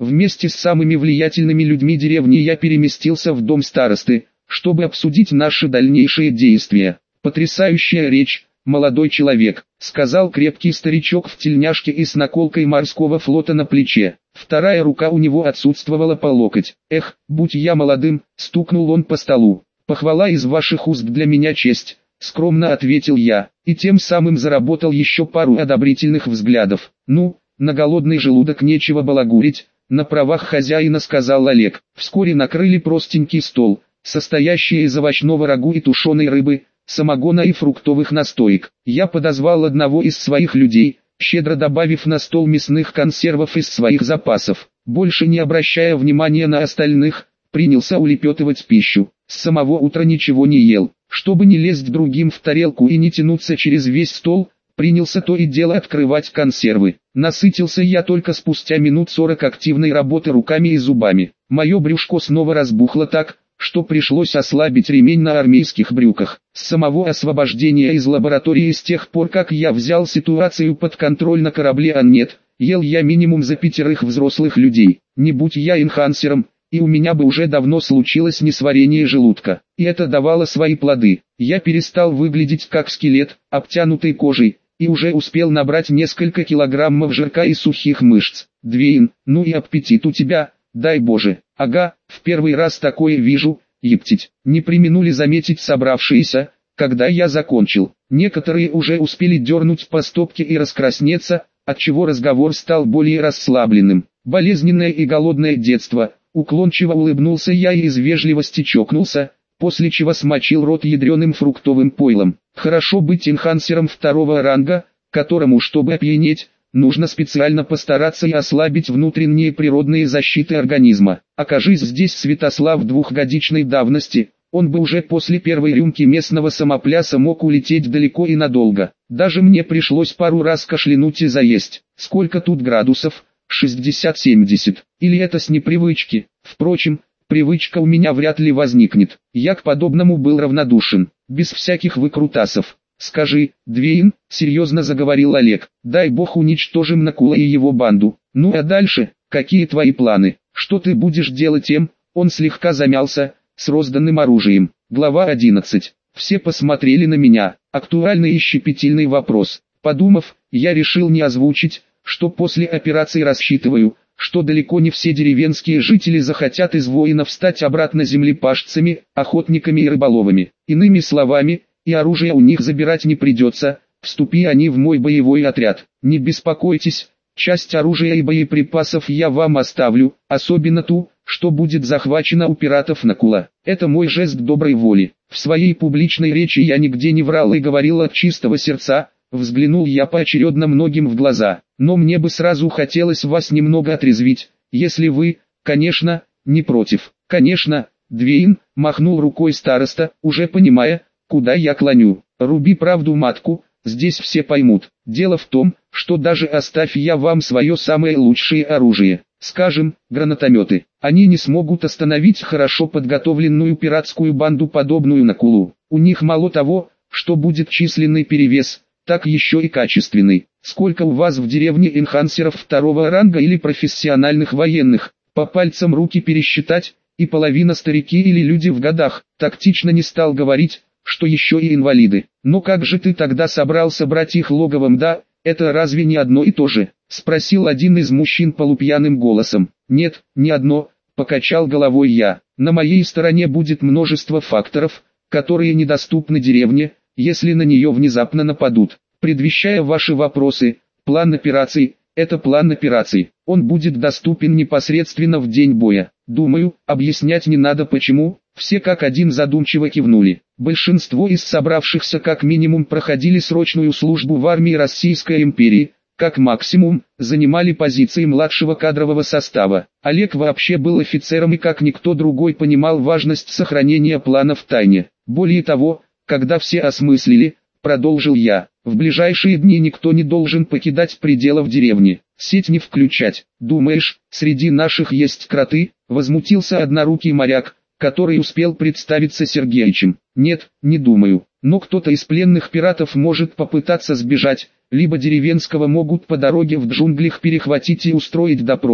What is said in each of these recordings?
Вместе с самыми влиятельными людьми деревни я переместился в дом старосты, чтобы обсудить наши дальнейшие действия. «Потрясающая речь, молодой человек», — сказал крепкий старичок в тельняшке и с наколкой морского флота на плече. Вторая рука у него отсутствовала по локоть. «Эх, будь я молодым», — стукнул он по столу. «Похвала из ваших уст для меня честь», — скромно ответил я, и тем самым заработал еще пару одобрительных взглядов. «Ну, на голодный желудок нечего балагурить», — на правах хозяина сказал Олег. Вскоре накрыли простенький стол, состоящий из овощного рагу и тушеной рыбы, самогона и фруктовых настоек. Я подозвал одного из своих людей, щедро добавив на стол мясных консервов из своих запасов. Больше не обращая внимания на остальных, принялся улепетывать пищу. С самого утра ничего не ел, чтобы не лезть другим в тарелку и не тянуться через весь стол, принялся то и дело открывать консервы. Насытился я только спустя минут 40 активной работы руками и зубами. Мое брюшко снова разбухло так, что пришлось ослабить ремень на армейских брюках. С самого освобождения из лаборатории с тех пор, как я взял ситуацию под контроль на корабле «Аннет», ел я минимум за 5 взрослых людей. Не будь я энхансером, и у меня бы уже давно случилось несварение желудка. И это давало свои плоды. Я перестал выглядеть как скелет, обтянутый кожей, и уже успел набрать несколько килограммов жирка и сухих мышц. Двейн, ну и аппетит у тебя, дай Боже. Ага, в первый раз такое вижу, ептить. Не преминули заметить собравшиеся, когда я закончил. Некоторые уже успели дернуть по стопке и раскраснеться, отчего разговор стал более расслабленным. Болезненное и голодное детство. Уклончиво улыбнулся я и из вежливости чокнулся, после чего смочил рот ядреным фруктовым пойлом. Хорошо быть энхансером 2-го ранга, которому, чтобы опьянеть, нужно специально постараться и ослабить внутренние природные защиты организма. Окажись здесь Святослав 2-годичной давности, он бы уже после первой рюмки местного самопляса мог улететь далеко и надолго. Даже мне пришлось пару раз кашлянуть и заесть. Сколько тут градусов? 60-70. Или это с непривычки? Впрочем, привычка у меня вряд ли возникнет. Я к подобному был равнодушен, без всяких выкрутасов. «Скажи, Двейн», — серьезно заговорил Олег, — «дай бог уничтожим Накула и его банду. Ну а дальше, какие твои планы? Что ты будешь делать им?» Он слегка замялся, с розданным оружием. Глава 11. Все посмотрели на меня. Актуальный и щепетильный вопрос. Подумав, я решил не озвучить, что после операции рассчитываю, что далеко не все деревенские жители захотят из воинов стать обратно землепашцами, охотниками и рыболовами. Иными словами, и оружие у них забирать не придется, вступи они в мой боевой отряд. Не беспокойтесь, часть оружия и боеприпасов я вам оставлю, особенно ту, что будет захвачена у пиратов Накула. Это мой жест доброй воли. В своей публичной речи я нигде не врал и говорил от чистого сердца. Взглянул я поочередно многим в глаза, но мне бы сразу хотелось вас немного отрезвить, если вы, конечно, не против. Конечно, Двейн, махнул рукой староста, уже понимая, куда я клоню. Руби правду матку, здесь все поймут. Дело в том, что даже оставь я вам свое самое лучшее оружие, скажем, гранатометы, они не смогут остановить хорошо подготовленную пиратскую банду, подобную Накулу. У них мало того, что будет численный перевес, так еще и качественный. Сколько у вас в деревне энхансеров 2-го ранга или профессиональных военных? По пальцам руки пересчитать, и половина старики или люди в годах. Тактично не стал говорить, что еще и инвалиды. Но как же ты тогда собрался брать их логовом, да? Это разве не одно и то же? Спросил один из мужчин полупьяным голосом. Нет, не одно, покачал головой я. На моей стороне будет множество факторов, которые недоступны деревне, если на нее внезапно нападут. Предвещая ваши вопросы, план операций – это план операций. Он будет доступен непосредственно в день боя. Думаю, объяснять не надо почему. Все как один задумчиво кивнули. Большинство из собравшихся как минимум проходили срочную службу в армии Российской империи, как максимум, занимали позиции младшего кадрового состава. Олег вообще был офицером и как никто другой понимал важность сохранения плана в тайне. Более того, когда все осмыслили, продолжил я, в ближайшие дни никто не должен покидать пределов деревни, сеть не включать. Думаешь, среди наших есть кроты? Возмутился однорукий моряк, который успел представиться Сергеичем. Нет, не думаю, но кто-то из пленных пиратов может попытаться сбежать, либо деревенского могут по дороге в джунглях перехватить и устроить допрос.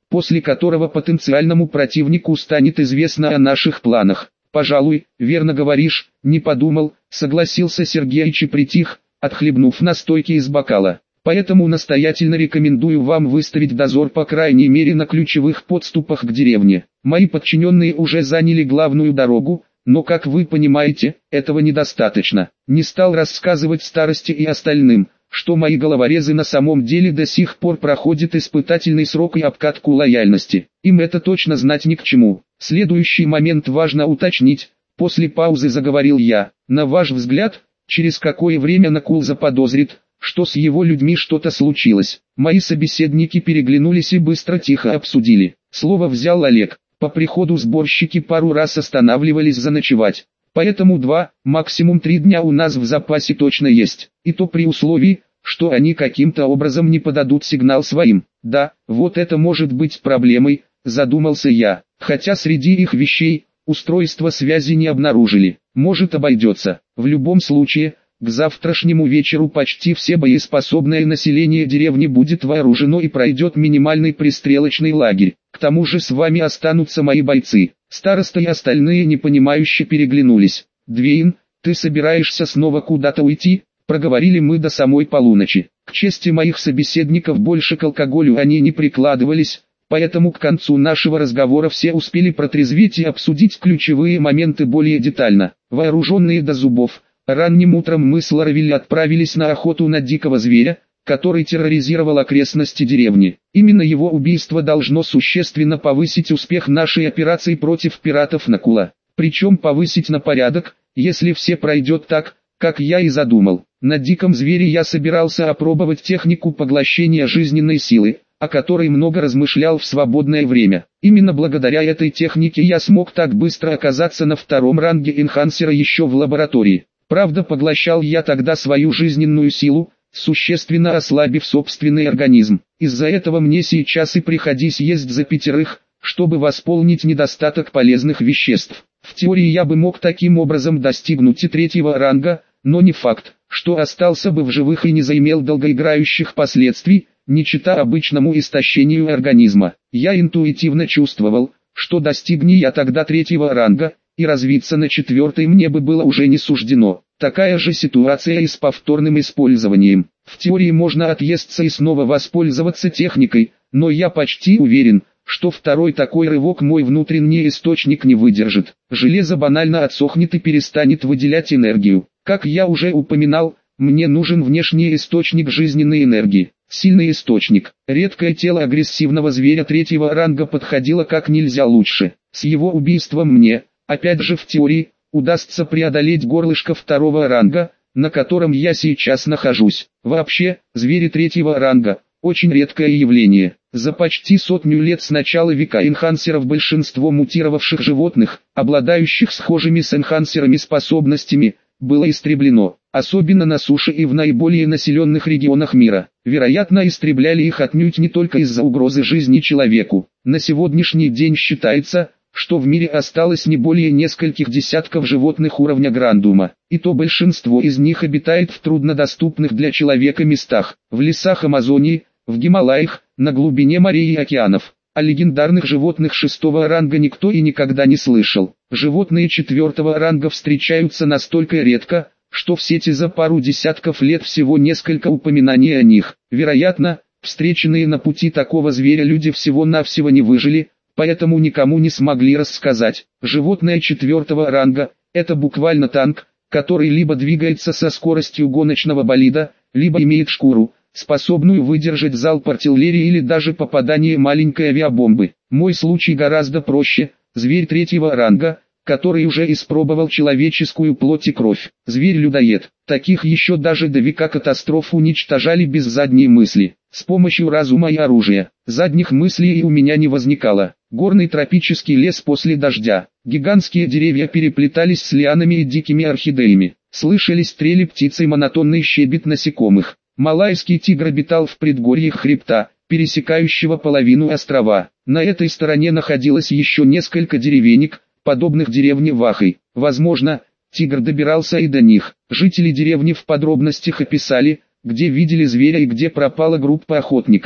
после которого потенциальному противнику станет известно о наших планах. Пожалуй, верно говоришь, не подумал, согласился Сергеич и притих, отхлебнув настойки из бокала. Поэтому настоятельно рекомендую вам выставить дозор по крайней мере на ключевых подступах к деревне. Мои подчиненные уже заняли главную дорогу, но, как вы понимаете, этого недостаточно. Не стал рассказывать старости и остальным, что мои головорезы на самом деле до сих пор проходят испытательный срок и обкатку лояльности. Им это точно знать ни к чему. Следующий момент важно уточнить, после паузы заговорил я. На ваш взгляд, через какое время Накул заподозрит, что с его людьми что-то случилось? Мои собеседники переглянулись и быстро тихо обсудили. Слово взял Олег. По приходу сборщики пару раз останавливались заночевать. Поэтому 2, максимум 3 дня у нас в запасе точно есть. И то при условии, что они каким-то образом не подадут сигнал своим. Да, вот это может быть проблемой, задумался я. Хотя среди их вещей, устройства связи не обнаружили. Может обойдется. В любом случае, к завтрашнему вечеру почти все боеспособное население деревни будет вооружено и пройдет минимальный пристрелочный лагерь. К тому же с вами останутся мои бойцы. Староста и остальные непонимающе переглянулись. «Двейн, ты собираешься снова куда-то уйти?» Проговорили мы до самой полуночи. К чести моих собеседников больше к алкоголю они не прикладывались, поэтому к концу нашего разговора все успели протрезветь и обсудить ключевые моменты более детально. Вооруженные до зубов, ранним утром мы с Ларавиль отправились на охоту на дикого зверя, который терроризировал окрестности деревни. Именно его убийство должно существенно повысить успех нашей операции против пиратов Накула. Причем повысить на порядок, если все пройдет так, как я и задумал. На диком звере я собирался опробовать технику поглощения жизненной силы, о которой много размышлял в свободное время. Именно благодаря этой технике я смог так быстро оказаться на 2-м ранге энхансера еще в лаборатории. Правда, поглощал я тогда свою жизненную силу, существенно ослабив собственный организм. Из-за этого мне сейчас и приходись есть за 5, чтобы восполнить недостаток полезных веществ. В теории я бы мог таким образом достигнуть и 3-го ранга, но не факт, что остался бы в живых и не заимел долгоиграющих последствий, не чита обычному истощению организма. Я интуитивно чувствовал, что достигни я тогда 3-го ранга, и развиться на 4-й мне бы было уже не суждено. Такая же ситуация и с повторным использованием. В теории можно отъесться и снова воспользоваться техникой, но я почти уверен, что 2-й такой рывок мой внутренний источник не выдержит. Железо банально отсохнет и перестанет выделять энергию. Как я уже упоминал, мне нужен внешний источник жизненной энергии. Сильный источник. Редкое тело агрессивного зверя 3-го ранга подходило как нельзя лучше. С его убийством мне, опять же в теории, удастся преодолеть горлышко 2-го ранга, на котором я сейчас нахожусь. Вообще, звери 3-го ранга – очень редкое явление. За почти 100 лет с начала века энхансеров большинство мутировавших животных, обладающих схожими с энхансерами способностями, было истреблено, особенно на суше и в наиболее населенных регионах мира. Вероятно, истребляли их отнюдь не только из-за угрозы жизни человеку. На сегодняшний день считается, что в мире осталось не более нескольких десятков животных уровня Грандума, и то большинство из них обитает в труднодоступных для человека местах, в лесах Амазонии, в Гималаях, на глубине морей и океанов. О легендарных животных 6-го ранга никто и никогда не слышал. Животные 4-го ранга встречаются настолько редко, что в сети за пару десятков лет всего несколько упоминаний о них. Вероятно, встреченные на пути такого зверя люди всего-навсего не выжили, поэтому никому не смогли рассказать. Животное 4-го ранга – это буквально танк, который либо двигается со скоростью гоночного болида, либо имеет шкуру, способную выдержать залп артиллерии или даже попадание маленькой авиабомбы. Мой случай гораздо проще. Зверь 3-го ранга, который уже испробовал человеческую плоть и кровь. Зверь-людоед. Таких еще даже до века катастроф уничтожали без задней мысли, с помощью разума и оружия. Задних мыслей и у меня не возникало. Горный тропический лес после дождя. Гигантские деревья переплетались с лианами и дикими орхидеями. Слышались трели птиц и монотонный щебет насекомых. Малайский тигр обитал в предгорьях хребта, пересекающего половину острова. На этой стороне находилось еще несколько деревенек, подобных деревне Вахой. Возможно, тигр добирался и до них. Жители деревни в подробностях описали, где видели зверя и где пропала группа охотников.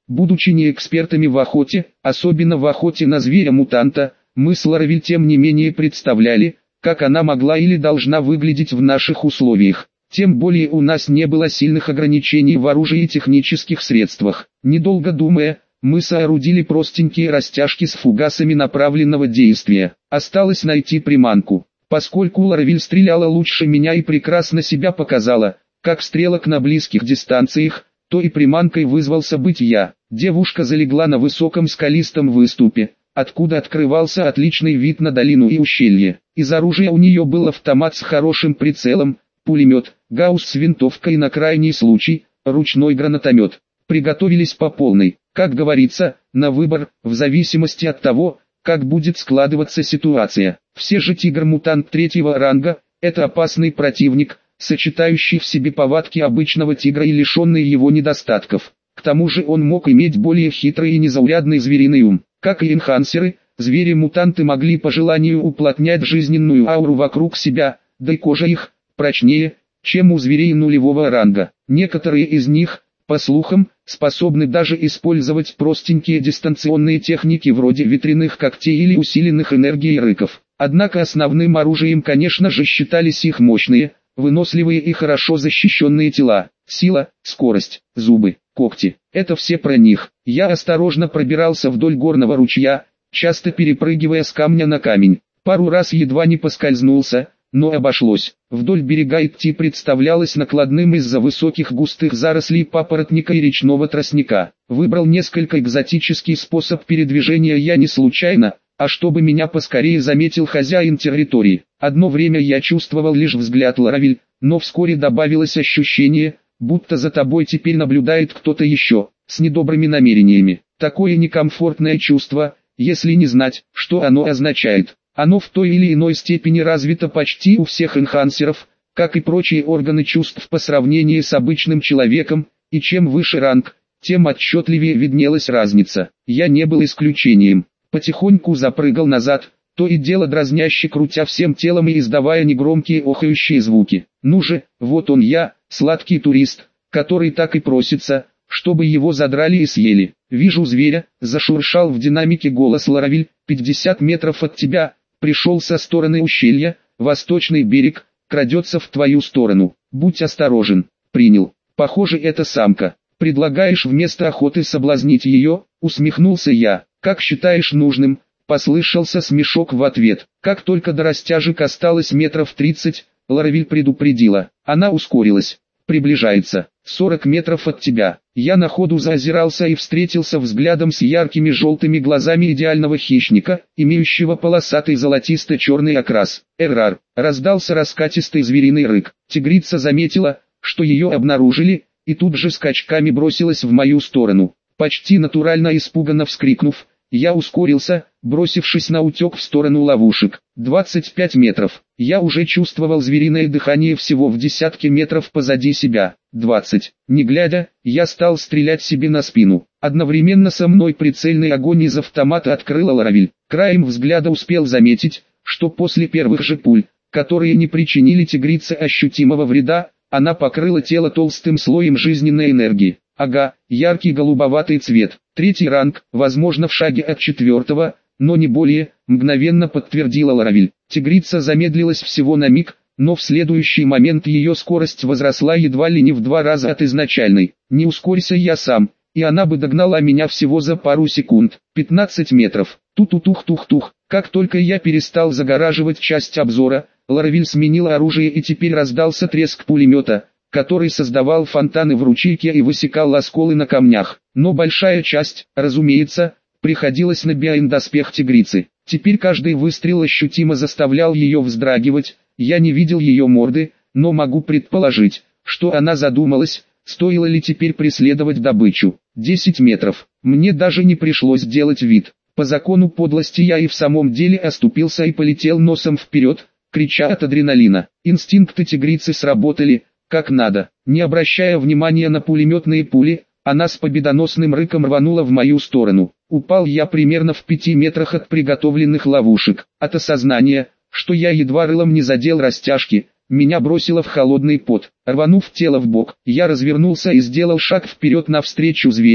Будучи не экспертами в охоте, особенно в охоте на зверя-мутанта, мы с Ларавиль тем не менее представляли, как она могла или должна выглядеть в наших условиях. Тем более у нас не было сильных ограничений в оружии и технических средствах. Недолго думая, мы соорудили простенькие растяжки с фугасами направленного действия. Осталось найти приманку. Поскольку Ларавиль стреляла лучше меня и прекрасно себя показала, как стрелок на близких дистанциях, то и приманкой вызвался быть я. Девушка залегла на высоком скалистом выступе, откуда открывался отличный вид на долину и ущелье. Из оружия у нее был автомат с хорошим прицелом, пулемет, гаусс с винтовкой и на крайний случай, ручной гранатомет. Приготовились по полной, как говорится, на выбор, в зависимости от того, как будет складываться ситуация. Все же тигр-мутант третьего ранга – это опасный противник, сочетающий в себе повадки обычного тигра и лишенный его недостатков. К тому же он мог иметь более хитрый и незаурядный звериный ум. Как и энхансеры, звери-мутанты могли по желанию уплотнять жизненную ауру вокруг себя, да и кожа их прочнее, чем у зверей нулевого ранга. Некоторые из них, по слухам, способны даже использовать простенькие дистанционные техники вроде ветряных когтей или усиленных энергией рыков. Однако основным оружием, конечно же, считались их мощные, выносливые и хорошо защищенные тела. Сила, скорость, зубы, когти – это все про них. Я осторожно пробирался вдоль горного ручья, часто перепрыгивая с камня на камень. Пару раз едва не поскользнулся, но обошлось. Вдоль берега идти представлялось накладным из-за высоких густых зарослей папоротника и речного тростника. Выбрал несколько экзотический способ передвижения я не случайно, а чтобы меня поскорее заметил хозяин территории. Одно время я чувствовал лишь взгляд Ларавиль, но вскоре добавилось ощущение, будто за тобой теперь наблюдает кто-то еще, с недобрыми намерениями. Такое некомфортное чувство, если не знать, что оно означает. Оно в той или иной степени развито почти у всех энхансеров, как и прочие органы чувств по сравнению с обычным человеком, и чем выше ранг, тем отчетливее виднелась разница. Я не был исключением. Потихоньку запрыгал назад, то и дело дразняще крутя всем телом и издавая негромкие охающие звуки. Ну же, вот он я, сладкий турист, который так и просится, чтобы его задрали и съели. Вижу зверя, зашуршал в динамике голос Ларавиль, 50 метров от тебя. Пришел со стороны ущелья, восточный берег, крадется в твою сторону. Будь осторожен. Принял. Похоже, это самка. Предлагаешь вместо охоты соблазнить ее? Усмехнулся я. Как считаешь нужным? Послышался смешок в ответ. Как только до растяжек осталось метров 30, Ларавиль предупредила. Она ускорилась. Приближается. 40 метров от тебя. Я на ходу заозирался и встретился взглядом с яркими желтыми глазами идеального хищника, имеющего полосатый золотисто-черный окрас. Эррар. Раздался раскатистый звериный рык. Тигрица заметила, что ее обнаружили, и тут же скачками бросилась в мою сторону. Почти натурально испуганно вскрикнув, я ускорился, бросившись на утек в сторону ловушек. 25 метров. Я уже чувствовал звериное дыхание всего в десятке метров позади себя. 20. Не глядя, я стал стрелять себе на спину. Одновременно со мной прицельный огонь из автомата открыла Ларавиль. Краем взгляда успел заметить, что после первых же пуль, которые не причинили тигрице ощутимого вреда, она покрыла тело толстым слоем жизненной энергии. Ага, яркий голубоватый цвет. Третий ранг, возможно в шаге от четвертого, но не более, мгновенно подтвердила Ларавиль. Тигрица замедлилась всего на миг, но в следующий момент ее скорость возросла едва ли не в 2 раза от изначальной. Не ускорься я сам, и она бы догнала меня всего за пару секунд. 15 метров. Ту-ту-тух-тух-тух. Как только я перестал загораживать часть обзора, Ларавиль сменила оружие и теперь раздался треск пулемета, который создавал фонтаны в ручейке и высекал осколы на камнях. Но большая часть, разумеется, приходилась на биоэндоспех тигрицы. Теперь каждый выстрел ощутимо заставлял ее вздрагивать. Я не видел ее морды, но могу предположить, что она задумалась, стоило ли теперь преследовать добычу. 10 метров. Мне даже не пришлось делать вид. По закону подлости я и в самом деле оступился и полетел носом вперед, крича от адреналина. Инстинкты тигрицы сработали, как надо. Не обращая внимания на пулеметные пули, она с победоносным рыком рванула в мою сторону. Упал я примерно в 5 метрах от приготовленных ловушек. От осознания, что я едва рылом не задел растяжки, меня бросило в холодный пот. Рванув тело в бок, я развернулся и сделал шаг вперед навстречу зверю,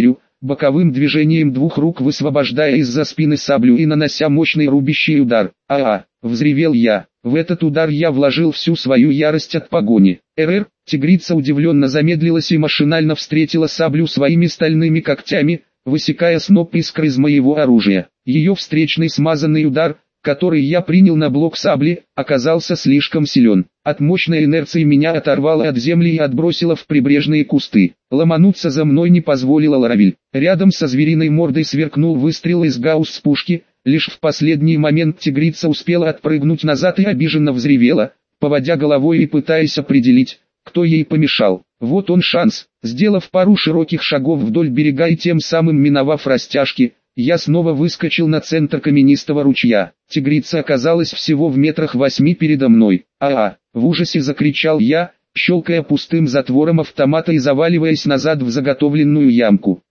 боковым движением двух рук высвобождая из-за спины саблю и нанося мощный рубящий удар. Взревел я. В этот удар я вложил всю свою ярость от погони. Тигрица удивленно замедлилась и машинально встретила саблю своими стальными когтями, высекая сноп искр из моего оружия. Ее встречный смазанный удар, который я принял на блок сабли, оказался слишком силен. От мощной инерции меня оторвало от земли и отбросило в прибрежные кусты. Ломануться за мной не позволила Ларавиль. Рядом со звериной мордой сверкнул выстрел из гаусс-пушки. Лишь в последний момент тигрица успела отпрыгнуть назад и обиженно взревела, поводя головой и пытаясь определить, кто ей помешал. Вот он шанс. Сделав пару широких шагов вдоль берега и тем самым миновав растяжки, я снова выскочил на центр каменистого ручья. Тигрица оказалась всего в метрах 8 передо мной. В ужасе закричал я, щелкая пустым затвором автомата и заваливаясь назад в заготовленную ямку.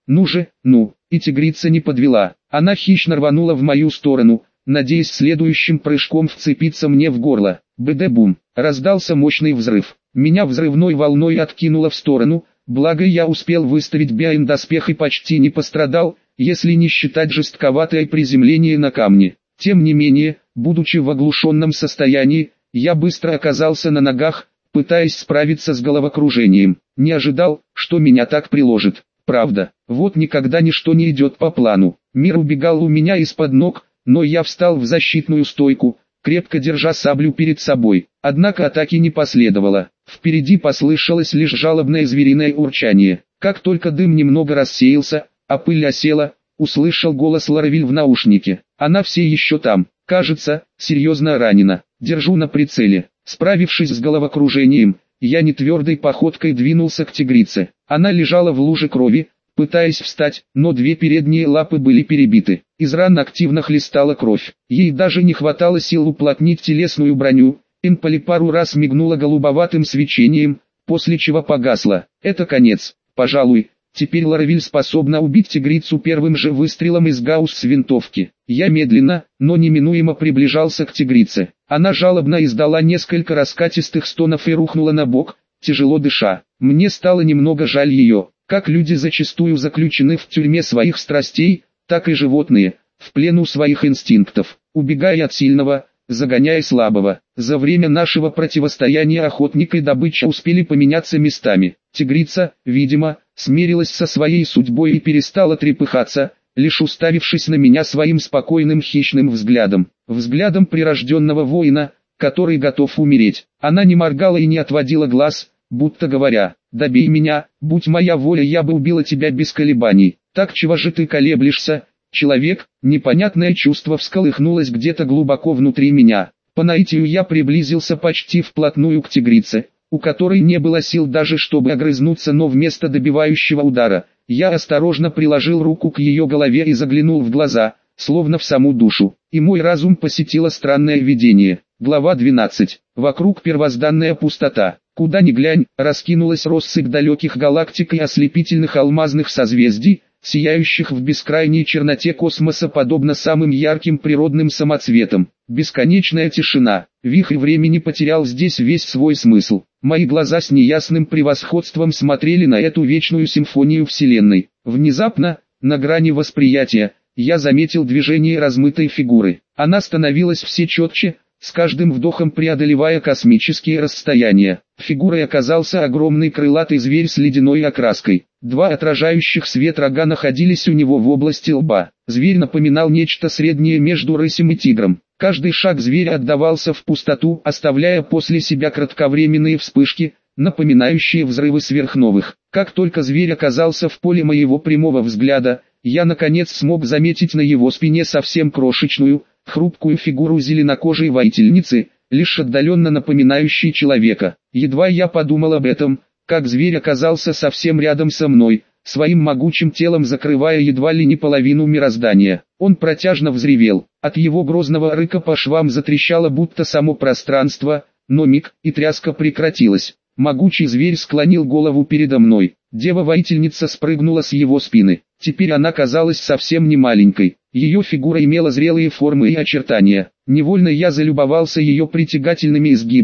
И тигрица не подвела. Она хищно рванула в мою сторону, надеясь следующим прыжком вцепиться мне в горло. Бэдэ-бум! Раздался мощный взрыв. Меня взрывной волной откинуло в сторону, благо я успел выставить биоиндоспех и почти не пострадал, если не считать жестковатое приземление на камне. Тем не менее, будучи в оглушенном состоянии, я быстро оказался на ногах, пытаясь справиться с головокружением. Не ожидал, что меня так приложит. Правда, вот никогда ничто не идет по плану. Мир убегал у меня из-под ног, но я встал в защитную стойку, крепко держа саблю перед собой. Однако атаки не последовало. Впереди послышалось лишь жалобное звериное урчание. Как только дым немного рассеялся, а пыль осела, услышал голос Ларавиль в наушнике. Она все еще там, кажется, серьезно ранена. Держу на прицеле. Справившись с головокружением, я нетвердой походкой двинулся к тигрице. Она лежала в луже крови, пытаясь встать, но две передние лапы были перебиты. Из ран активно хлестала кровь. Ей даже не хватало сил уплотнить телесную броню. Эмполи пару раз мигнула голубоватым свечением, после чего погасла. Это конец, пожалуй. Теперь Ларавиль способна убить тигрицу первым же выстрелом из гаусс-винтовки. Я медленно, но неминуемо приближался к тигрице. Она жалобно издала несколько раскатистых стонов и рухнула на бок, тяжело дыша. Мне стало немного жаль ее. Как люди зачастую заключены в тюрьме своих страстей, так и животные, в плену своих инстинктов, убегая от сильного, загоняя слабого. За время нашего противостояния охотник и добыча успели поменяться местами. Тигрица, видимо, смирилась со своей судьбой и перестала трепыхаться, лишь уставившись на меня своим спокойным хищным взглядом. Взглядом прирожденного воина, который готов умереть. Она не моргала и не отводила глаз, будто говоря: «Добей меня, будь моя воля, я бы убила тебя без колебаний». Так чего же ты колеблешься, человек? Непонятное чувство всколыхнулось где-то глубоко внутри меня. По наитию я приблизился почти вплотную к тигрице, у которой не было сил даже чтобы огрызнуться, но вместо добивающего удара, я осторожно приложил руку к ее голове и заглянул в глаза, словно в саму душу. И мой разум посетило странное видение. Глава 12. Вокруг первозданная пустота. Куда ни глянь, раскинулась россыпь далеких галактик и ослепительных алмазных созвездий, сияющих в бескрайней черноте космоса подобно самым ярким природным самоцветам. Бесконечная тишина. Вихрь времени потерял здесь весь свой смысл. Мои глаза с неясным превосходством смотрели на эту вечную симфонию Вселенной. Внезапно, на грани восприятия, я заметил движение размытой фигуры. Она становилась все четче, с каждым вдохом преодолевая космические расстояния. Фигурой оказался огромный крылатый зверь с ледяной окраской. Два отражающих свет рога находились у него в области лба. Зверь напоминал нечто среднее между рысью и тигром. Каждый шаг зверя отдавался в пустоту, оставляя после себя кратковременные вспышки, напоминающие взрывы сверхновых. Как только зверь оказался в поле моего прямого взгляда, я наконец смог заметить на его спине совсем крошечную, хрупкую фигуру зеленокожей воительницы, лишь отдаленно напоминающей человека. Едва я подумал об этом, как зверь оказался совсем рядом со мной, своим могучим телом закрывая едва ли не половину мироздания. Он протяжно взревел. От его грозного рыка по швам затрещало будто само пространство, но миг, и тряска прекратилась. Могучий зверь склонил голову передо мной. Дева-воительница спрыгнула с его спины. Теперь она казалась совсем не маленькой. Ее фигура имела зрелые формы и очертания. Невольно я залюбовался ее притягательными изгибами.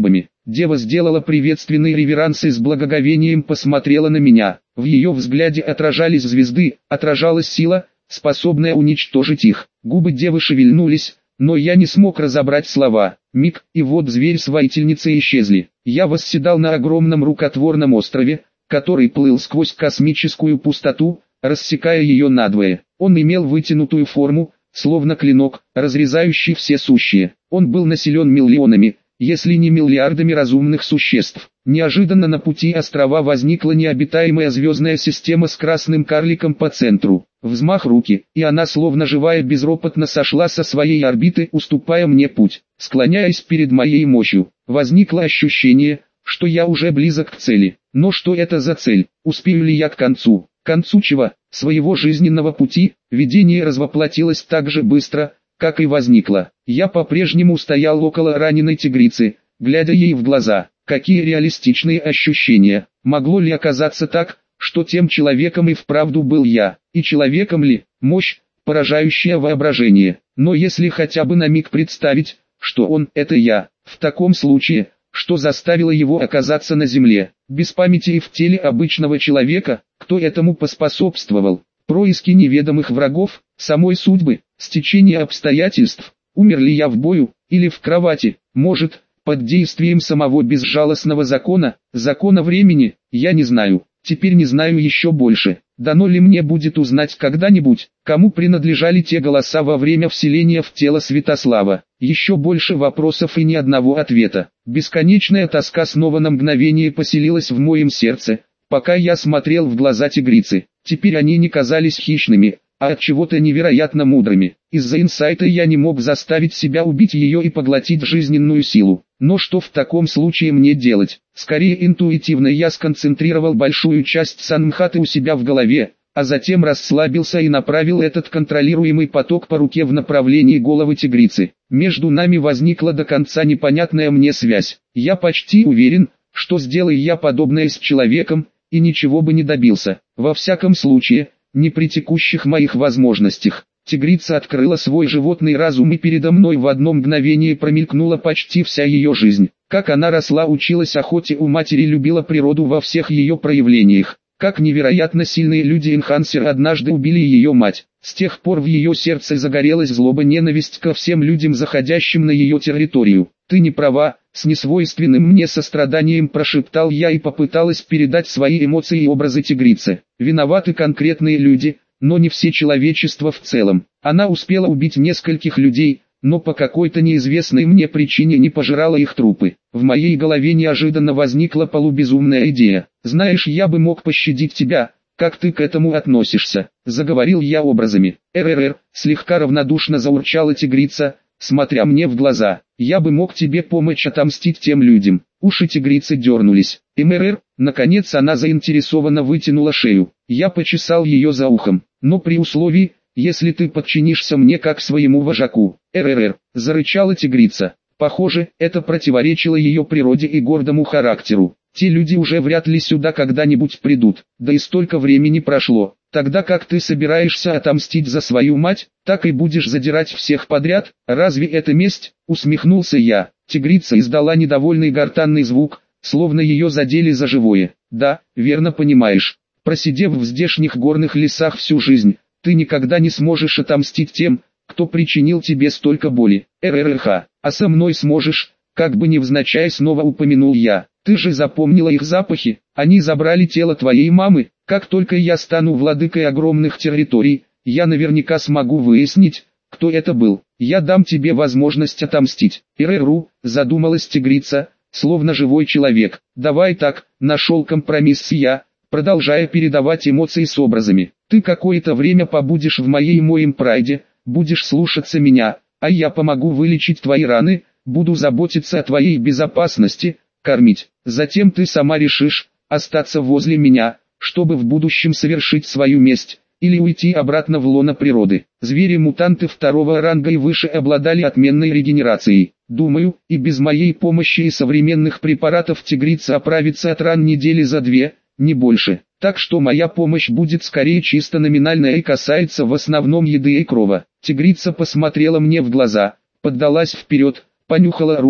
Дева сделала приветственный реверанс и с благоговением посмотрела на меня. В ее взгляде отражались звезды, отражалась сила, способная уничтожить их. Губы девы шевельнулись, но я не смог разобрать слова. Миг, и вот зверь с воительницей исчезли. Я восседал на огромном рукотворном острове, который плыл сквозь космическую пустоту, рассекая ее надвое. Он имел вытянутую форму, словно клинок, разрезающий все сущее. Он был населен миллионами, если не миллиардами разумных существ. Неожиданно на пути острова возникла необитаемая звездная система с красным карликом по центру. Взмах руки, и она словно живая безропотно сошла со своей орбиты, уступая мне путь. Склоняясь перед моей мощью, возникло ощущение, что я уже близок к цели. Но что это за цель? Успею ли я к концу? К концу чего? Своего жизненного пути? Видение развоплотилось так же быстро, как и возникло. Я по-прежнему стоял около раненой тигрицы, глядя ей в глаза. Какие реалистичные ощущения. Могло ли оказаться так, что тем человеком и вправду был я? И человеком ли? Мощь, поражающая воображение. Но если хотя бы на миг представить, что он – это я, в таком случае, что заставило его оказаться на земле, без памяти и в теле обычного человека, кто этому поспособствовал? Происки неведомых врагов, самой судьбы, стечение обстоятельств, умер ли я в бою, или в кровати, может, под действием самого безжалостного закона, закона времени, я не знаю, теперь не знаю еще больше. Дано ли мне будет узнать когда-нибудь, кому принадлежали те голоса во время вселения в тело Святослава? Еще больше вопросов и ни одного ответа. Бесконечная тоска снова на мгновение поселилась в моем сердце, пока я смотрел в глаза тигрицы. Теперь они не казались хищными, а от чего-то невероятно мудрыми. Из-за инсайта я не мог заставить себя убить ее и поглотить жизненную силу. Но что в таком случае мне делать? Скорее интуитивно я сконцентрировал большую часть санмхаты у себя в голове, а затем расслабился и направил этот контролируемый поток по руке в направлении головы тигрицы. Между нами возникла до конца непонятная мне связь. Я почти уверен, что сделай я подобное с человеком, и ничего бы не добился. Во всяком случае, не при текущих моих возможностях. Тигрица открыла свой животный разум, и передо мной в одно мгновение промелькнула почти вся ее жизнь. Как она росла, училась охоте у матери, любила природу во всех ее проявлениях. Как невероятно сильные люди-энхансеры однажды убили ее мать. С тех пор в ее сердце загорелась злоба, ненависть ко всем людям, заходящим на ее территорию. «Ты не права», — с несвойственным мне состраданием прошептал я и попыталась передать свои эмоции и образы тигрицы. «Виноваты конкретные люди, но не все человечество в целом. Она успела убить нескольких людей, но по какой-то неизвестной мне причине не пожирала их трупы. В моей голове неожиданно возникла полубезумная идея. Знаешь, я бы мог пощадить тебя, как ты к этому относишься?» Заговорил я образами. «РРР», слегка равнодушно заурчала тигрица, смотря мне в глаза. «Я бы мог тебе помочь отомстить тем людям». Уши тигрицы дернулись. «МРР», наконец она заинтересованно вытянула шею. Я почесал ее за ухом. «Но при условии, если ты подчинишься мне как своему вожаку». «РРР», зарычала тигрица. Похоже, это противоречило ее природе и гордому характеру. Те люди уже вряд ли сюда когда-нибудь придут, да и столько времени прошло. Тогда как ты собираешься отомстить за свою мать, так и будешь задирать всех подряд? Разве это месть? Усмехнулся я. Тигрица издала недовольный гортанный звук, словно ее задели за живое. Да, верно понимаешь. Просидев в здешних горных лесах всю жизнь, ты никогда не сможешь отомстить тем, кто причинил тебе столько боли. РРХ, а со мной сможешь, как бы невзначай снова упомянул я. Ты же запомнила их запахи, они забрали тело твоей мамы. Как только я стану владыкой огромных территорий, я наверняка смогу выяснить, кто это был. Я дам тебе возможность отомстить. РРУ, задумалась тигрица, словно живой человек. Давай так, нашел компромисс я, продолжая передавать эмоции с образами. Ты какое-то время побудешь в моем прайде, будешь слушаться меня, а я помогу вылечить твои раны, буду заботиться о твоей безопасности, кормить. Затем ты сама решишь, остаться возле меня, чтобы в будущем совершить свою месть, или уйти обратно в лоно природы. Звери-мутанты второго ранга и выше обладали отменной регенерацией. Думаю, и без моей помощи и современных препаратов тигрица оправится от ран недели за 2, не больше. Так что моя помощь будет скорее чисто номинальная и касается в основном еды и крова. Тигрица посмотрела мне в глаза, поддалась вперед, понюхала руку,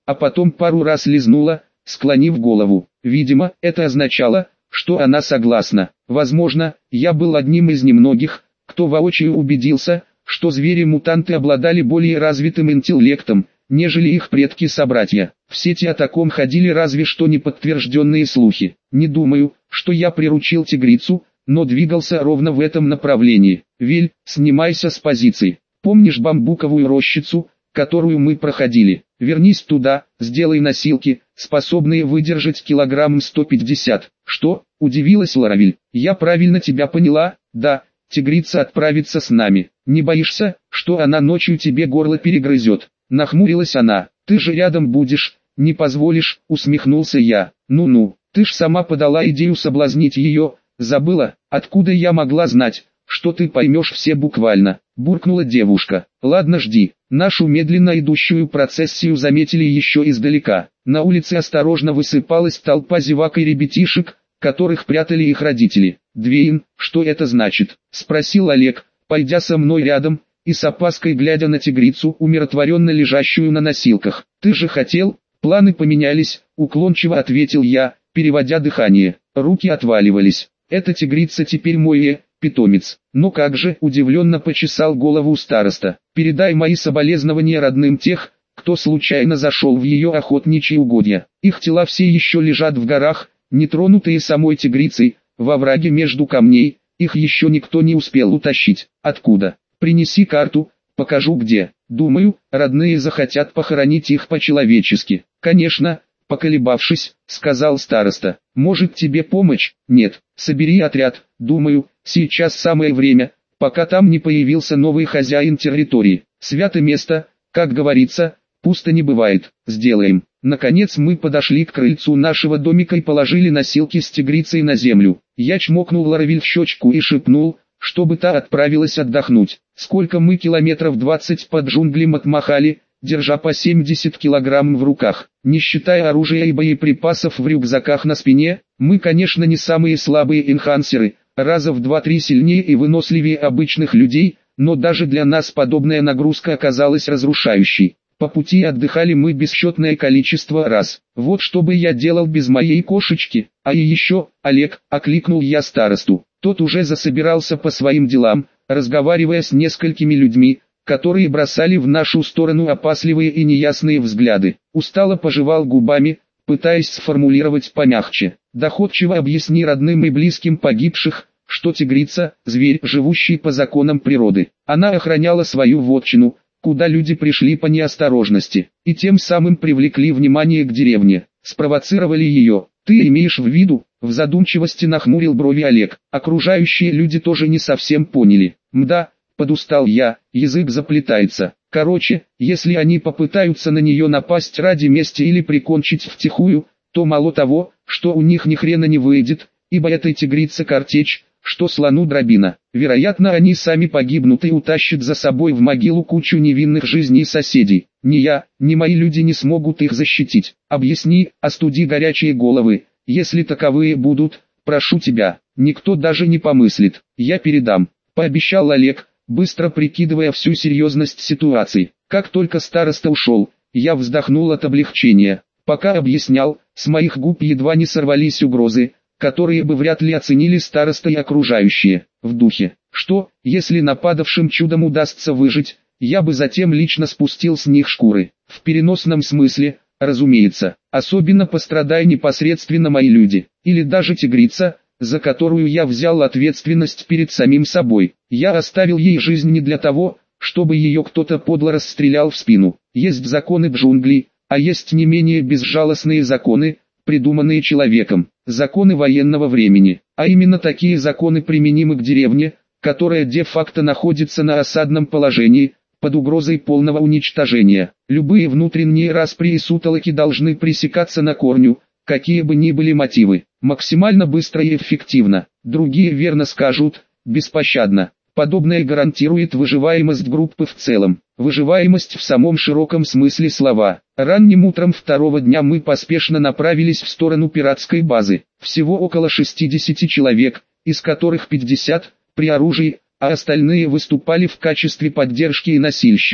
а потом пару раз лизнула, склонив голову. Видимо, это означало, что она согласна. Возможно, я был одним из немногих, кто воочию убедился, что звери-мутанты обладали более развитым интеллектом, нежели их предки-собратья. В сети о таком ходили разве что неподтвержденные слухи. Не думаю, что я приручил тигрицу, но двигался ровно в этом направлении. Вель, снимайся с позиций. Помнишь бамбуковую рощицу, которую мы проходили? Вернись туда, сделай носилки, способные выдержать килограмм 150. Что? Удивилась Ларавель. Я правильно тебя поняла? Да, тигрица отправится с нами. Не боишься, что она ночью тебе горло перегрызет? Нахмурилась она. Ты же рядом будешь, не позволишь, усмехнулся я. Ну-ну, ты ж сама подала идею соблазнить ее. Забыла, откуда я могла знать, что ты поймешь все буквально, буркнула девушка. Ладно, жди. Нашу медленно идущую процессию заметили еще издалека. На улице осторожно высыпалась толпа зевак и ребятишек, которых прятали их родители. «Двейн, что это значит?» – спросил Олег, пойдя со мной рядом, и с опаской глядя на тигрицу, умиротворенно лежащую на носилках. «Ты же хотел?» «Планы поменялись», – уклончиво ответил я, переводя дыхание. Руки отваливались. «Эта тигрица теперь мой питомец». «Но как же?» – удивленно почесал голову староста. «Передай мои соболезнования родным тех, кто случайно зашел в ее охотничьи угодья. Их тела все еще лежат в горах, нетронутые самой тигрицей, во враге между камней, их еще никто не успел утащить. Откуда? Принеси карту, покажу где. Думаю, родные захотят похоронить их по-человечески». «Конечно», поколебавшись, сказал староста. «Может тебе помочь?» «Нет, собери отряд, думаю, сейчас самое время, пока там не появился новый хозяин территории. Свято место, как говорится, пусто не бывает. Сделаем». Наконец мы подошли к крыльцу нашего домика и положили носилки с тигрицей на землю. Я чмокнул Ларавель в щечку и шепнул, чтобы та отправилась отдохнуть. Сколько мы километров 20 под джунглем отмахали, держа по 70 килограмм в руках. Не считая оружия и боеприпасов в рюкзаках на спине, мы, конечно, не самые слабые энхансеры, раза в 2-3 сильнее и выносливее обычных людей, но даже для нас подобная нагрузка оказалась разрушающей. По пути отдыхали мы бесчетное количество раз. Вот что бы я делал без моей кошечки. А и еще, Олег, окликнул я старосту. Тот уже засобирался по своим делам, разговаривая с несколькими людьми, которые бросали в нашу сторону опасливые и неясные взгляды. Устало пожевал губами, пытаясь сформулировать помягче. Доходчиво объясни родным и близким погибших, что тигрица – зверь, живущий по законам природы. Она охраняла свою вотчину, куда люди пришли по неосторожности, и тем самым привлекли внимание к деревне, спровоцировали ее. Ты имеешь в виду? В задумчивости нахмурил брови Олег. Окружающие люди тоже не совсем поняли. Мда, подустал я, язык заплетается. Короче, если они попытаются на нее напасть ради мести или прикончить втихую, то мало того, что у них ни хрена не выйдет, ибо этой тигрице картечь, что слону дробина. Вероятно, они сами погибнут и утащат за собой в могилу кучу невинных жизней соседей. Ни я, ни мои люди не смогут их защитить. Объясни, остуди горячие головы, если таковые будут, прошу тебя. Никто даже не помыслит. Я передам, пообещал Олег, быстро прикидывая всю серьезность ситуации. Как только староста ушел, я вздохнул от облегчения. Пока объяснял, с моих губ едва не сорвались угрозы, которые бы вряд ли оценили староста и окружающие. В духе, что, если нападавшим чудом удастся выжить, я бы затем лично спустил с них шкуры. В переносном смысле, разумеется, особенно пострадая непосредственно мои люди, или даже тигрица, за которую я взял ответственность перед самим собой. Я оставил ей жизнь не для того, чтобы ее кто-то подло расстрелял в спину. Есть законы джунглей, а есть не менее безжалостные законы, придуманные человеком, законы военного времени, а именно такие законы применимы к деревне, которая де-факто находится на осадном положении, под угрозой полного уничтожения. Любые внутренние распри и сутолоки должны пресекаться на корню, какие бы ни были мотивы, максимально быстро и эффективно. Другие верно скажут, беспощадно. Подобное гарантирует выживаемость группы в целом, выживаемость в самом широком смысле слова. Ранним утром второго дня мы поспешно направились в сторону пиратской базы. Всего около 60 человек, из которых 50 при оружии, а остальные выступали в качестве поддержки и носильщиков.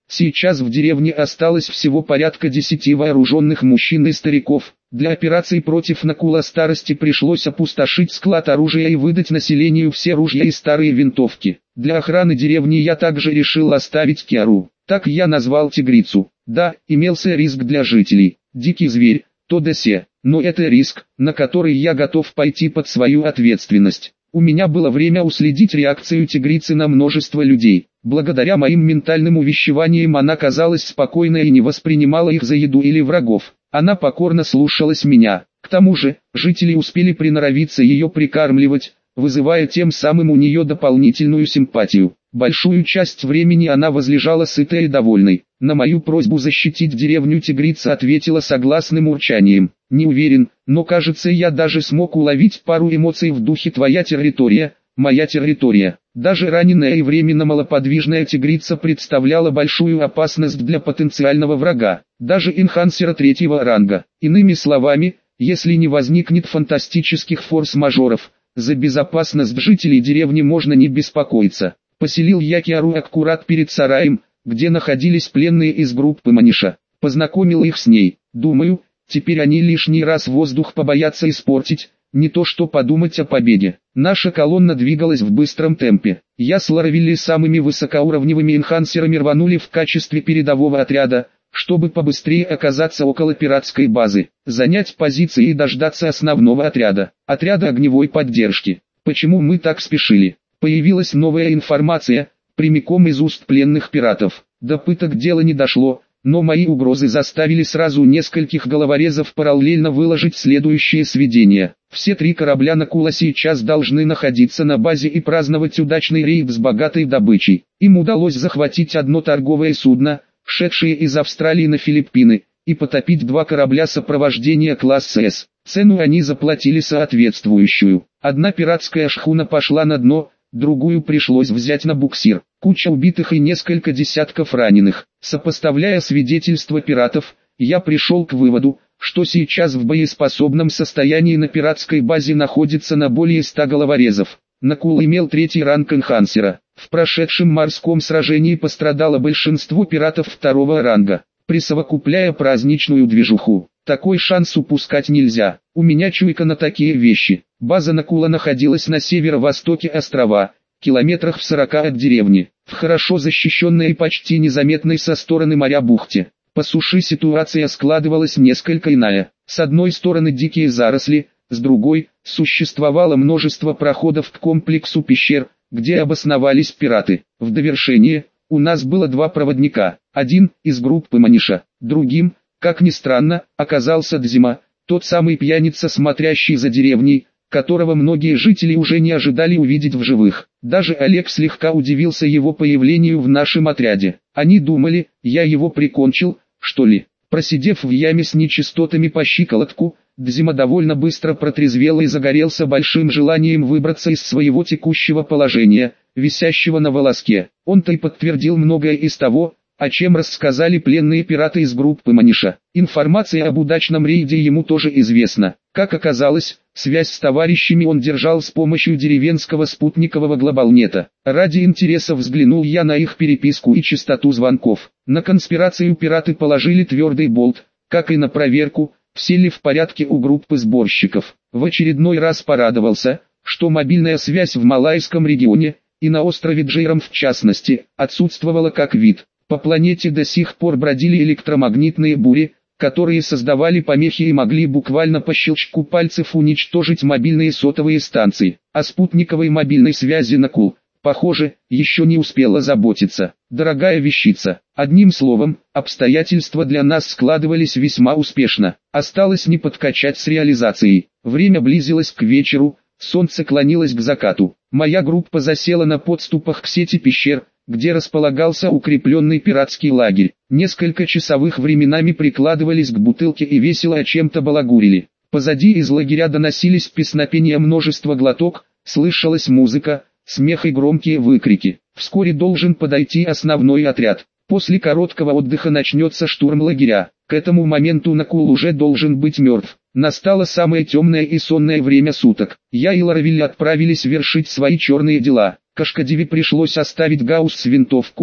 Сейчас в деревне осталось всего порядка 10 вооруженных мужчин и стариков. Для операции против Накула старости пришлось опустошить склад оружия и выдать населению все ружья и старые винтовки. Для охраны деревни я также решил оставить Киару. Так я назвал тигрицу. Да, имелся риск для жителей. Дикий зверь, то да се. Но это риск, на который я готов пойти под свою ответственность. У меня было время уследить реакцию тигрицы на множество людей. Благодаря моим ментальным увещеваниям она казалась спокойной и не воспринимала их за еду или врагов. Она покорно слушалась меня. К тому же, жители успели приноровиться ее прикармливать, вызывая тем самым у нее дополнительную симпатию. Большую часть времени она возлежала сытой и довольной. На мою просьбу защитить деревню тигрица ответила согласным урчанием. Не уверен, но кажется, я даже смог уловить пару эмоций в духе «твоя территория, моя территория». Даже раненая и временно малоподвижная тигрица представляла большую опасность для потенциального врага, даже энхансера 3-го ранга. Иными словами, если не возникнет фантастических форс-мажоров, за безопасность жителей деревни можно не беспокоиться. Поселил я Киару аккурат перед сараем, где находились пленные из группы Маниша. Познакомил их с ней. Думаю, теперь они лишний раз воздух побоятся испортить, не то что подумать о победе. Наша колонна двигалась в быстром темпе. Я с Ларавилли самыми высокоуровневыми энхансерами рванули в качестве передового отряда, чтобы побыстрее оказаться около пиратской базы, занять позиции и дождаться основного отряда огневой поддержки. Почему мы так спешили? Появилась новая информация, прямиком из уст пленных пиратов. До пыток дело не дошло, но мои угрозы заставили сразу нескольких головорезов параллельно выложить следующее сведения. Все 3 корабля Накула сейчас должны находиться на базе и праздновать удачный рейд с богатой добычей. Им удалось захватить одно торговое судно, шедшее из Австралии на Филиппины, и потопить 2 корабля сопровождения класса С. Цену они заплатили соответствующую. Одна пиратская шхуна пошла на дно, другую пришлось взять на буксир. Куча убитых и несколько десятков раненых. Сопоставляя свидетельства пиратов, я пришел к выводу, что сейчас в боеспособном состоянии на пиратской базе находится на более 100 головорезов. Накул имел 3-й ранг энхансера. В прошедшем морском сражении пострадало большинство пиратов 2-го ранга. Присовокупляя праздничную движуху, такой шанс упускать нельзя. У меня чуйка на такие вещи. База Накула находилась на северо-востоке острова, километрах в 40 от деревни, в хорошо защищенной и почти незаметной со стороны моря бухте. По суше ситуация складывалась несколько иная. С одной стороны дикие заросли, с другой – существовало множество проходов к комплексу пещер, где обосновались пираты. В довершение, у нас было 2 проводника, один – из группы Маниша, другим, как ни странно, оказался Дзима, тот самый пьяница, смотрящий за деревней, которого многие жители уже не ожидали увидеть в живых. Даже Олег слегка удивился его появлению в нашем отряде. Они думали, я его прикончил, что ли. Просидев в яме с нечистотами по щиколотку, Дзима довольно быстро протрезвел и загорелся большим желанием выбраться из своего текущего положения, висящего на волоске. Он-то и подтвердил многое из того, о чем рассказали пленные пираты из группы Маниша. Информация об удачном рейде ему тоже известна. Как оказалось, связь с товарищами он держал с помощью деревенского спутникового глобалнета. Ради интереса взглянул я на их переписку и частоту звонков. На конспирацию пираты положили твердый болт, как и на проверку, все ли в порядке у группы сборщиков. В очередной раз порадовался, что мобильная связь в Малайском регионе, и на острове Джейрам в частности, отсутствовала как вид. По планете до сих пор бродили электромагнитные бури, которые создавали помехи и могли буквально по щелчку пальцев уничтожить мобильные сотовые станции. О спутниковой мобильной связи Накул, похоже, еще не успела заботиться. Дорогая вещица. Одним словом, обстоятельства для нас складывались весьма успешно. Осталось не подкачать с реализацией. Время близилось к вечеру, солнце клонилось к закату. Моя группа засела на подступах к сети пещер, где располагался укрепленный пиратский лагерь. Несколько часовых временами прикладывались к бутылке и весело о чем-то балагурили. Позади из лагеря доносились песнопения множества глоток, слышалась музыка, смех и громкие выкрики. Вскоре должен подойти основной отряд. После короткого отдыха начнется штурм лагеря. К этому моменту Накул уже должен быть мертв. Настало самое темное и сонное время суток. Я и Ларавиль отправились вершить свои черные дела. Кашкадеве пришлось оставить гаусс-винтовку,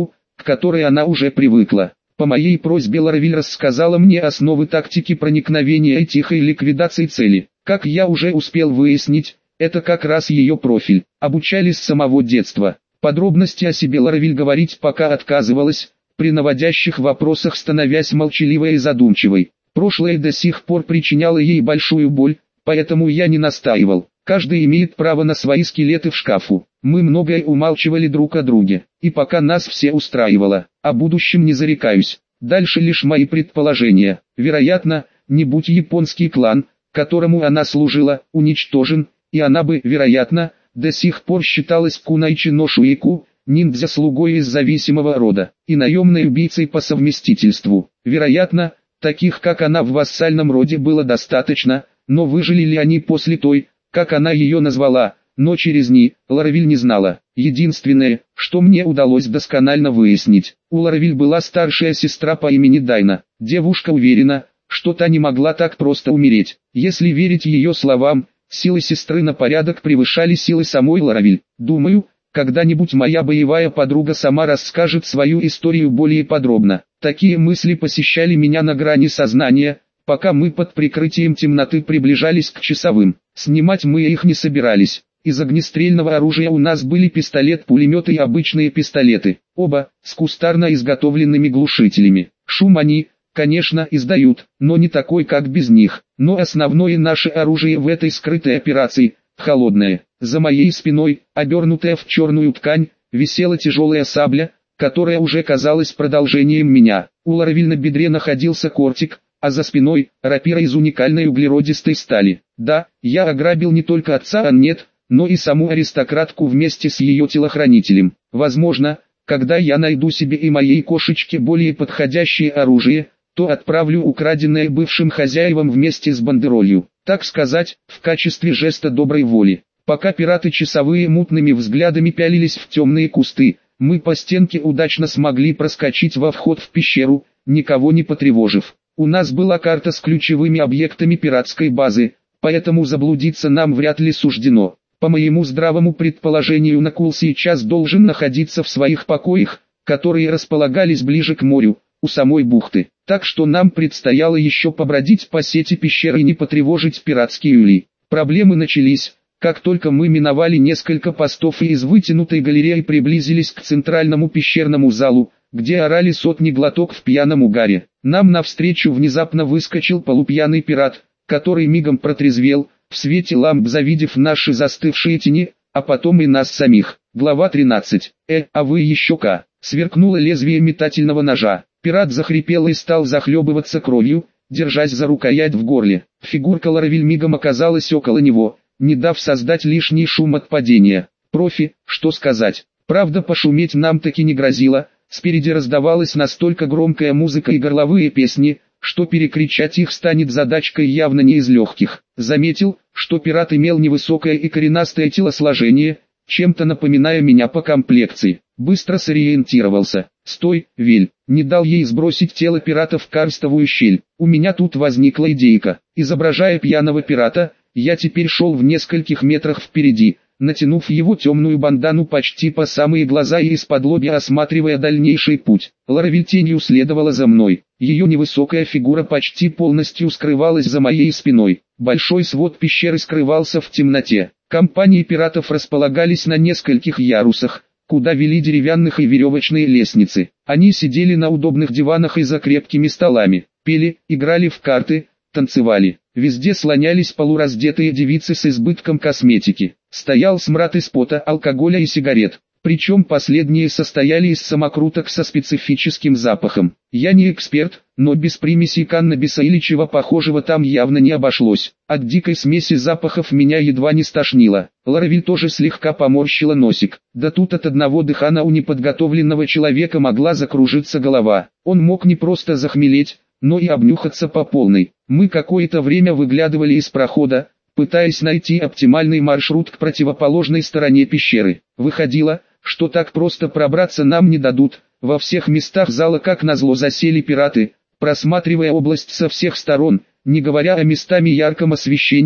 к которой она уже привыкла. По моей просьбе Ларавиль рассказала мне основы тактики проникновения и тихой ликвидации цели. Как я уже успел выяснить, это как раз ее профиль. Обучались с самого детства. Подробности о себе Ларавиль говорить пока отказывалась, при наводящих вопросах становясь молчаливой и задумчивой. Прошлое до сих пор причиняло ей большую боль, поэтому я не настаивал. Каждый имеет право на свои скелеты в шкафу. Мы многое умалчивали друг о друге, и пока нас все устраивало, о будущем не зарекаюсь. Дальше лишь мои предположения. Вероятно, не будь японский клан, которому она служила, уничтожен, и она бы, вероятно, до сих пор считалась Кунайчи но Шуику, ниндзя-слугой из зависимого рода, и наемной убийцей по совместительству. Вероятно, таких как она в вассальном роде было достаточно, но выжили ли они после той, как она ее назвала, ночи резни, Ларавиль не знала. Единственное, что мне удалось досконально выяснить, у Ларавиль была старшая сестра по имени Дайна. Девушка уверена, что та не могла так просто умереть. Если верить ее словам, силы сестры на порядок превышали силы самой Ларавиль. Думаю, когда-нибудь моя боевая подруга сама расскажет свою историю более подробно. Такие мысли посещали меня на грани сознания, пока мы под прикрытием темноты приближались к часовым. Снимать мы их не собирались. Из огнестрельного оружия у нас были пистолет-пулемет и обычные пистолеты, оба с кустарно изготовленными глушителями. Шум они, конечно, издают, но не такой, как без них. Но основное наше оружие в этой скрытой операции – холодное. За моей спиной, обернутая в черную ткань, висела тяжелая сабля, которая уже казалась продолжением меня. У Ларавиль на бедре находился кортик, а за спиной – рапира из уникальной углеродистой стали. Да, я ограбил не только отца Аннет, но и саму аристократку вместе с ее телохранителем. Возможно, когда я найду себе и моей кошечке более подходящее оружие, то отправлю украденное бывшим хозяевам вместе с бандеролью, так сказать, в качестве жеста доброй воли. Пока пираты часовые мутными взглядами пялились в темные кусты, мы по стенке удачно смогли проскочить во вход в пещеру, никого не потревожив. У нас была карта с ключевыми объектами пиратской базы, поэтому заблудиться нам вряд ли суждено. По моему здравому предположению, Накул сейчас должен находиться в своих покоях, которые располагались ближе к морю, у самой бухты. Так что нам предстояло еще побродить по сети пещер и не потревожить пиратские ули. Проблемы начались, как только мы миновали несколько постов и из вытянутой галереи приблизились к центральному пещерному залу, где орали сотни глоток в пьяном угаре. Нам навстречу внезапно выскочил полупьяный пират, который мигом протрезвел, в свете ламп завидев наши застывшие тени, а потом и нас самих. Глава 13. А вы еще ка? Сверкнуло лезвие метательного ножа. Пират захрипел и стал захлебываться кровью, держась за рукоять в горле. Фигурка Ларавиль мигом оказалась около него, не дав создать лишний шум от падения. Профи, что сказать. Правда, пошуметь нам таки не грозило. Спереди раздавалась настолько громкая музыка и горловые песни, что перекричать их станет задачкой явно не из легких. Заметил, что пират имел невысокое и коренастое телосложение, чем-то напоминая меня по комплекции. Быстро сориентировался. «Стой, Вель!» Не дал ей сбросить тело пирата в карстовую щель. У меня тут возникла идейка. Изображая пьяного пирата, я теперь шел в нескольких метрах впереди, натянув его темную бандану почти по самые глаза и из-под-лобья осматривая дальнейший путь. Ларавиль тенью следовала за мной. Ее невысокая фигура почти полностью скрывалась за моей спиной. Большой свод пещеры скрывался в темноте. Компании пиратов располагались на нескольких ярусах, куда вели деревянных и веревочные лестницы. Они сидели на удобных диванах и за крепкими столами, пели, играли в карты, танцевали. Везде слонялись полураздетые девицы с избытком косметики. Стоял смрад из пота, алкоголя и сигарет. Причем последние состояли из самокруток со специфическим запахом. Я не эксперт, но без примесей каннабиса или чего похожего там явно не обошлось. От дикой смеси запахов меня едва не стошнило. Ларавиль тоже слегка поморщила носик. Да тут от одного дыхана у неподготовленного человека могла закружиться голова. Он мог не просто захмелеть, но и обнюхаться по полной. Мы какое-то время выглядывали из прохода, пытаясь найти оптимальный маршрут к противоположной стороне пещеры. Выходило, что так просто пробраться нам не дадут. Во всех местах зала как назло засели пираты, просматривая область со всех сторон, не говоря о местами ярком освещении,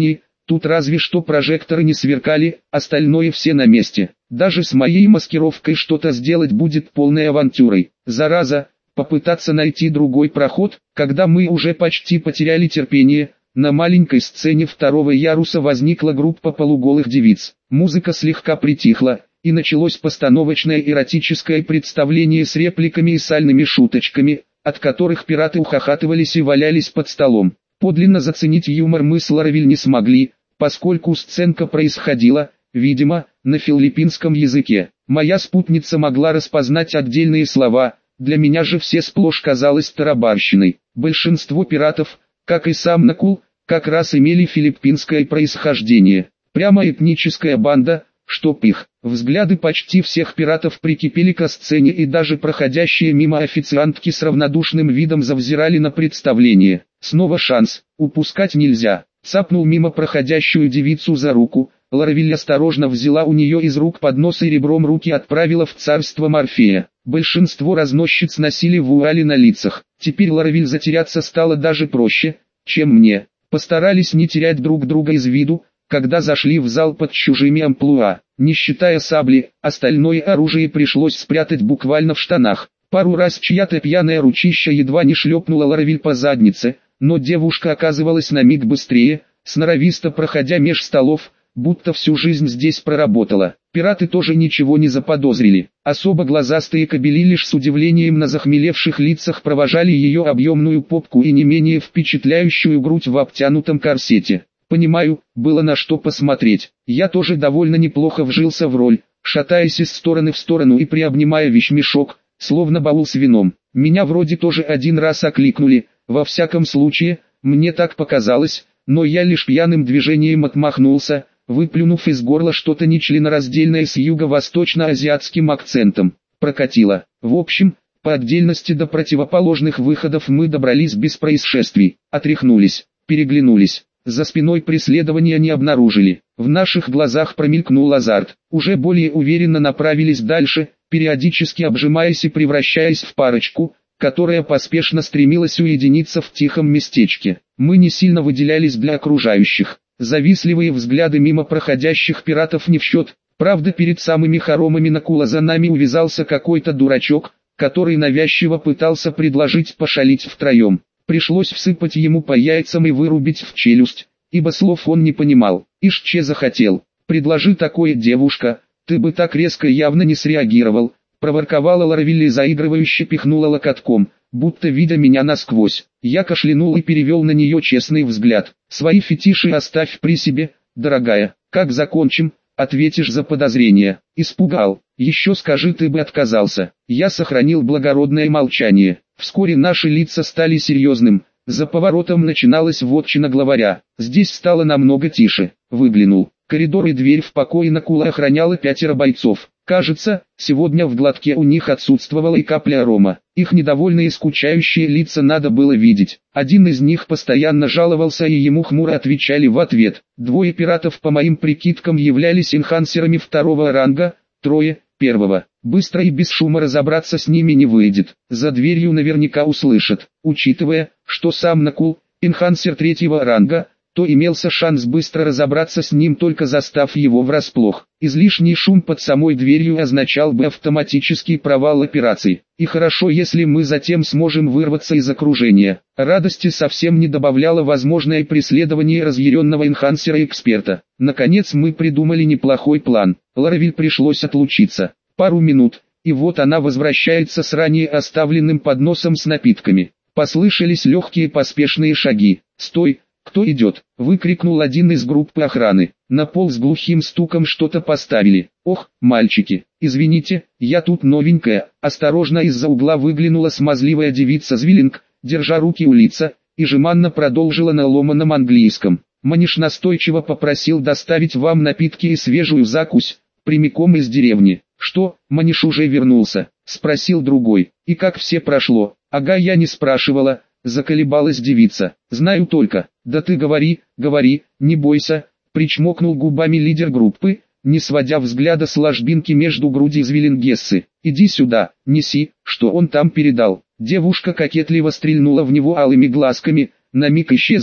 Тут разве что прожекторы не сверкали, остальное все на месте. Даже с моей маскировкой что-то сделать будет полной авантюрой. Зараза, попытаться найти другой проход, когда мы уже почти потеряли терпение. На маленькой сцене второго яруса возникла группа полуголых девиц. Музыка слегка притихла, и началось постановочное эротическое представление с репликами и сальными шуточками, от которых пираты ухахатывались и валялись под столом. Подлинно заценить юмор мы с Ларавиль не смогли, поскольку сценка происходила, видимо, на филиппинском языке. Моя спутница могла распознать отдельные слова, для меня же все сплошь казалось тарабарщиной. Большинство пиратов, как и сам Накул, как раз имели филиппинское происхождение. Прямо этническая банда, чтоб их. Взгляды почти всех пиратов прикипели к сцене, и даже проходящие мимо официантки с равнодушным видом завзирали на представление. Снова шанс, упускать нельзя. Цапнул мимо проходящую девицу за руку, Ларавиль осторожно взяла у нее из рук поднос и ребром руки отправила в царство Морфея. Большинство разносчиц носили вуали на лицах. Теперь Ларавиль затеряться стало даже проще, чем мне. Постарались не терять друг друга из виду, когда зашли в зал под чужими амплуа. Не считая сабли, остальное оружие пришлось спрятать буквально в штанах. Пару раз чья-то пьяная ручища едва не шлепнула Ларавиль по заднице, но девушка оказывалась на миг быстрее, сноровисто проходя меж столов, будто всю жизнь здесь проработала. Пираты тоже ничего не заподозрили. Особо глазастые кобели лишь с удивлением на захмелевших лицах провожали ее объемную попку и не менее впечатляющую грудь в обтянутом корсете. Понимаю, было на что посмотреть. Я тоже довольно неплохо вжился в роль, шатаясь из стороны в сторону и приобнимая вещмешок, словно баул с вином. Меня вроде тоже один раз окликнули, во всяком случае, мне так показалось, но я лишь пьяным движением отмахнулся, выплюнув из горла что-то нечленораздельное с юго-восточно-азиатским акцентом. Прокатило. В общем, по отдельности до противоположных выходов мы добрались без происшествий, отряхнулись, переглянулись. За спиной преследования не обнаружили. В наших глазах промелькнул азарт. Уже более уверенно направились дальше, периодически обжимаясь и превращаясь в парочку, которая поспешно стремилась уединиться в тихом местечке. Мы не сильно выделялись для окружающих. Завистливые взгляды мимо проходящих пиратов не в счет. Правда, перед самыми хоромами Накула за нами увязался какой-то дурачок, который навязчиво пытался предложить пошалить втроем. Пришлось всыпать ему по яйцам и вырубить в челюсть, ибо слов он не понимал. Ишь че захотел. «Предложи такое, девушка, ты бы так резко явно не среагировал», проворковала Ларавиль и заигрывающе пихнула локотком, будто видя меня насквозь. Я кашлянул и перевел на нее честный взгляд. «Свои фетиши оставь при себе, дорогая, как закончим, ответишь за подозрение». Испугал. «Еще скажи, ты бы отказался». Я сохранил благородное молчание. Вскоре наши лица стали серьезным, за поворотом начиналась вотчина главаря. Здесь стало намного тише. Выглянул. Коридор и дверь в покое Накула охраняло 5 бойцов. Кажется, сегодня в глотке у них отсутствовала и капля рома. Их недовольные скучающие лица надо было видеть. Один из них постоянно жаловался, и ему хмуро отвечали в ответ. 2 пиратов, по моим прикидкам, являлись энхансерами 2-го ранга, 3 – 1-го. Быстро и без шума разобраться с ними не выйдет. За дверью наверняка услышат. Учитывая, что сам Накул – энхансер 3-го ранга, то имелся шанс быстро разобраться с ним, только застав его врасплох. Излишний шум под самой дверью означал бы автоматический провал операции. И хорошо, если мы затем сможем вырваться из окружения. Радости совсем не добавляло возможное преследование разъяренного энхансера-эксперта. Наконец мы придумали неплохой план. Ларавиль пришлось отлучиться. Пару минут, и вот она возвращается с ранее оставленным подносом с напитками. Послышались легкие поспешные шаги. «Стой! Кто идет?» — выкрикнул один из группы охраны. На пол с глухим стуком что-то поставили. «Ох, мальчики, извините, я тут новенькая». Осторожно из-за угла выглянула смазливая девица Звиллинг, держа руки у лица, и жеманно продолжила на ломаном английском. «Маниш настойчиво попросил доставить вам напитки и свежую закусь, прямиком из деревни». «Что, Маниш уже вернулся?» — спросил другой. «И как все прошло?» «Ага, я не спрашивала». Заколебалась девица. «Знаю только». «Да ты говори, говори, не бойся», причмокнул губами лидер группы, не сводя взгляда с ложбинки между груди Звиллингессы. «Иди сюда, неси, что он там передал». Девушка кокетливо стрельнула в него алыми глазками, на миг исчезла,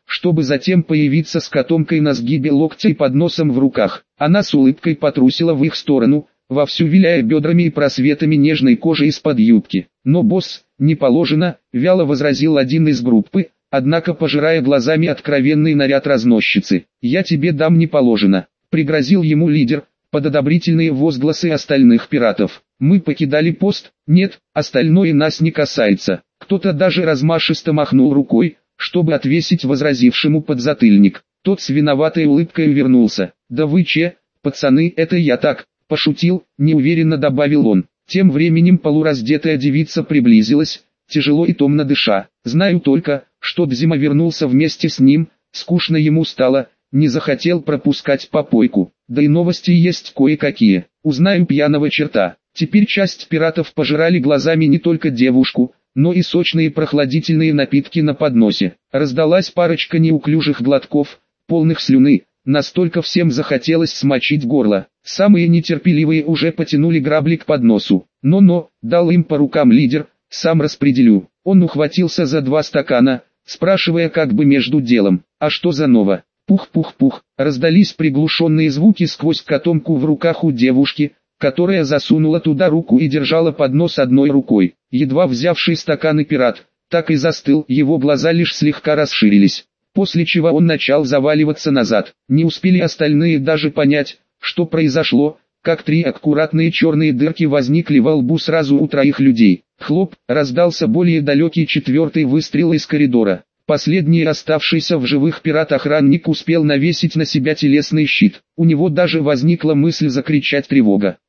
чтобы затем появиться с котомкой на сгибе локтя и подносом в руках. Она с улыбкой потрусила в их сторону, вовсю виляя бедрами и просветами нежной кожи из-под юбки. «Но, босс, не положено», — вяло возразил один из группы, однако пожирая глазами откровенный наряд разносчицы. «Я тебе дам не положено», — пригрозил ему лидер, под одобрительные возгласы остальных пиратов. «Мы покидали пост, нет, остальное нас не касается». Кто-то даже размашисто махнул рукой, чтобы отвесить возразившему подзатыльник. Тот с виноватой улыбкой увернулся. «Да вы че, пацаны, это я так, пошутил», — неуверенно добавил он. Тем временем полураздетая девица приблизилась, тяжело и томно дыша. «Знаю только, что Дзима вернулся вместе с ним, скучно ему стало, не захотел пропускать попойку. Да и новости есть кое-какие. Узнаю пьяного черта». Теперь часть пиратов пожирали глазами не только девушку, но и сочные прохладительные напитки на подносе. Раздалась парочка неуклюжих глотков, полных слюны, настолько всем захотелось смочить горло. Самые нетерпеливые уже потянули грабли к подносу. «Но», — дал им по рукам лидер, — «сам распределю». Он ухватился за 2 стакана, спрашивая как бы между делом: «А что за ново?» Пух-пух-пух, раздались приглушенные звуки сквозь котомку в руках у девушки, которая засунула туда руку и держала поднос одной рукой. Едва взявший стакан и пират, так и застыл, его глаза лишь слегка расширились, после чего он начал заваливаться назад. Не успели остальные даже понять, что произошло, как 3 аккуратные черные дырки возникли во лбу сразу у 3 людей. Хлоп, раздался более далекий 4-й выстрел из коридора. Последний оставшийся в живых пират-охранник успел навесить на себя телесный щит. У него даже возникла мысль закричать «тревога».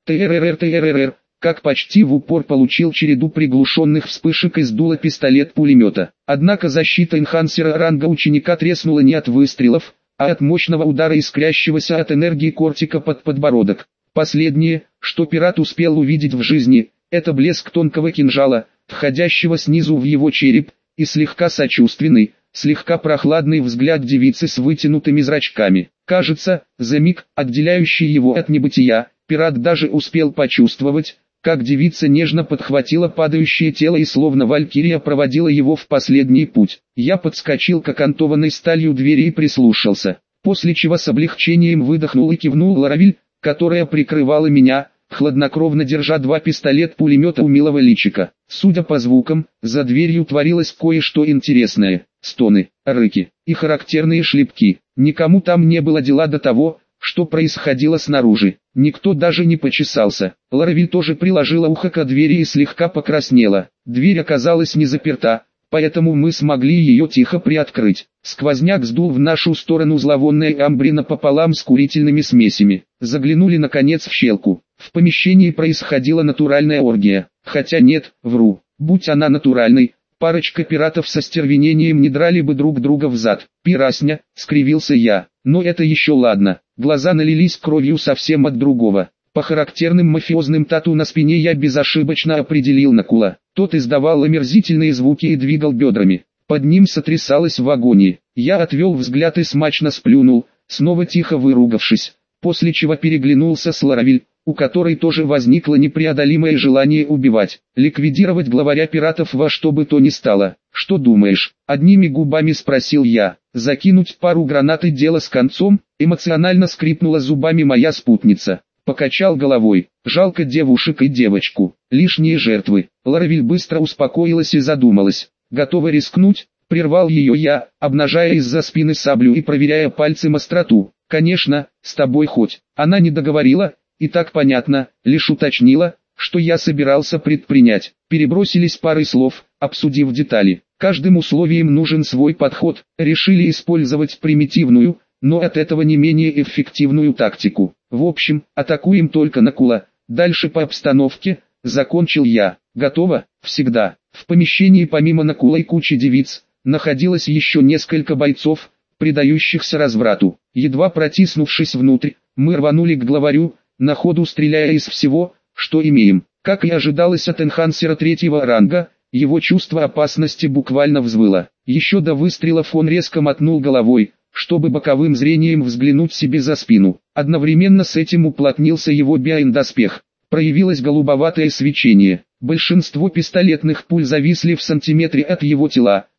ТРРР, как почти в упор получил череду приглушенных вспышек из дула пистолет-пулемета. Однако защита энхансера ранга ученика треснула не от выстрелов, а от мощного удара искрящегося от энергии кортика под подбородок. Последнее, что пират успел увидеть в жизни, это блеск тонкого кинжала, входящего снизу в его череп, и слегка сочувственный, слегка прохладный взгляд девицы с вытянутыми зрачками. Кажется, за миг, отделяющий его от небытия, пират даже успел почувствовать, как девица нежно подхватила падающее тело и словно валькирия проводила его в последний путь. Я подскочил к окантованной сталью двери и прислушался, после чего с облегчением выдохнул и кивнул Ларавиль, которая прикрывала меня, хладнокровно держа 2 пистолет-пулемета у милого личика. Судя по звукам, за дверью творилось кое-что интересное. Стоны, рыки и характерные шлепки. Никому там не было дела до того, что происходило снаружи. Никто даже не почесался. Ларавиль тоже приложила ухо к двери и слегка покраснела. Дверь оказалась не заперта, поэтому мы смогли ее тихо приоткрыть. Сквозняк сдул в нашу сторону зловонное амбре напополам с курительными смесями. Заглянули наконец в щелку. В помещении происходила натуральная оргия. Хотя нет, вру. Будь она натуральной, парочка пиратов со стервенением не драли бы друг друга взад. «Пирасня», — скривился я. Но это еще ладно. Глаза налились кровью совсем от другого. По характерным мафиозным тату на спине я безошибочно определил Накула. Тот издавал омерзительные звуки и двигал бедрами. Под ним сотрясалось в агонии. Я отвел взгляд и смачно сплюнул, снова тихо выругавшись, после чего переглянулся с Ларавиль, у которой тоже возникло непреодолимое желание убивать, ликвидировать главаря пиратов во что бы то ни стало. «Что думаешь?» — одними губами спросил я. «Закинуть пару гранат и дело с концом?» — эмоционально скрипнула зубами моя спутница. Покачал головой. «Жалко девушек и девочку. Лишние жертвы». Ларавиль быстро успокоилась и задумалась. «Готова рискнуть?» — прервал ее я, обнажая из-за спины саблю и проверяя пальцем остроту. «Конечно, с тобой хоть». Она не договорила, и так понятно, лишь уточнила, что я собирался предпринять. Перебросились парой слов, обсудив детали. Каждым условием нужен свой подход. Решили использовать примитивную, но от этого не менее эффективную тактику. В общем, атакуем только Накула. Дальше по обстановке, закончил я. Готово? Всегда. В помещении помимо Накула и кучи девиц, находилось еще несколько бойцов, предающихся разврату. Едва протиснувшись внутрь, мы рванули к главарю, на ходу стреляя из всего, что имеем. Как и ожидалось от энхансера 3-го ранга, его чувство опасности буквально взвыло. Еще до выстрелов он резко мотнул головой, чтобы боковым зрением взглянуть себе за спину. Одновременно с этим уплотнился его биоиндоспех. Проявилось голубоватое свечение. Большинство пистолетных пуль зависли в сантиметре от его тела,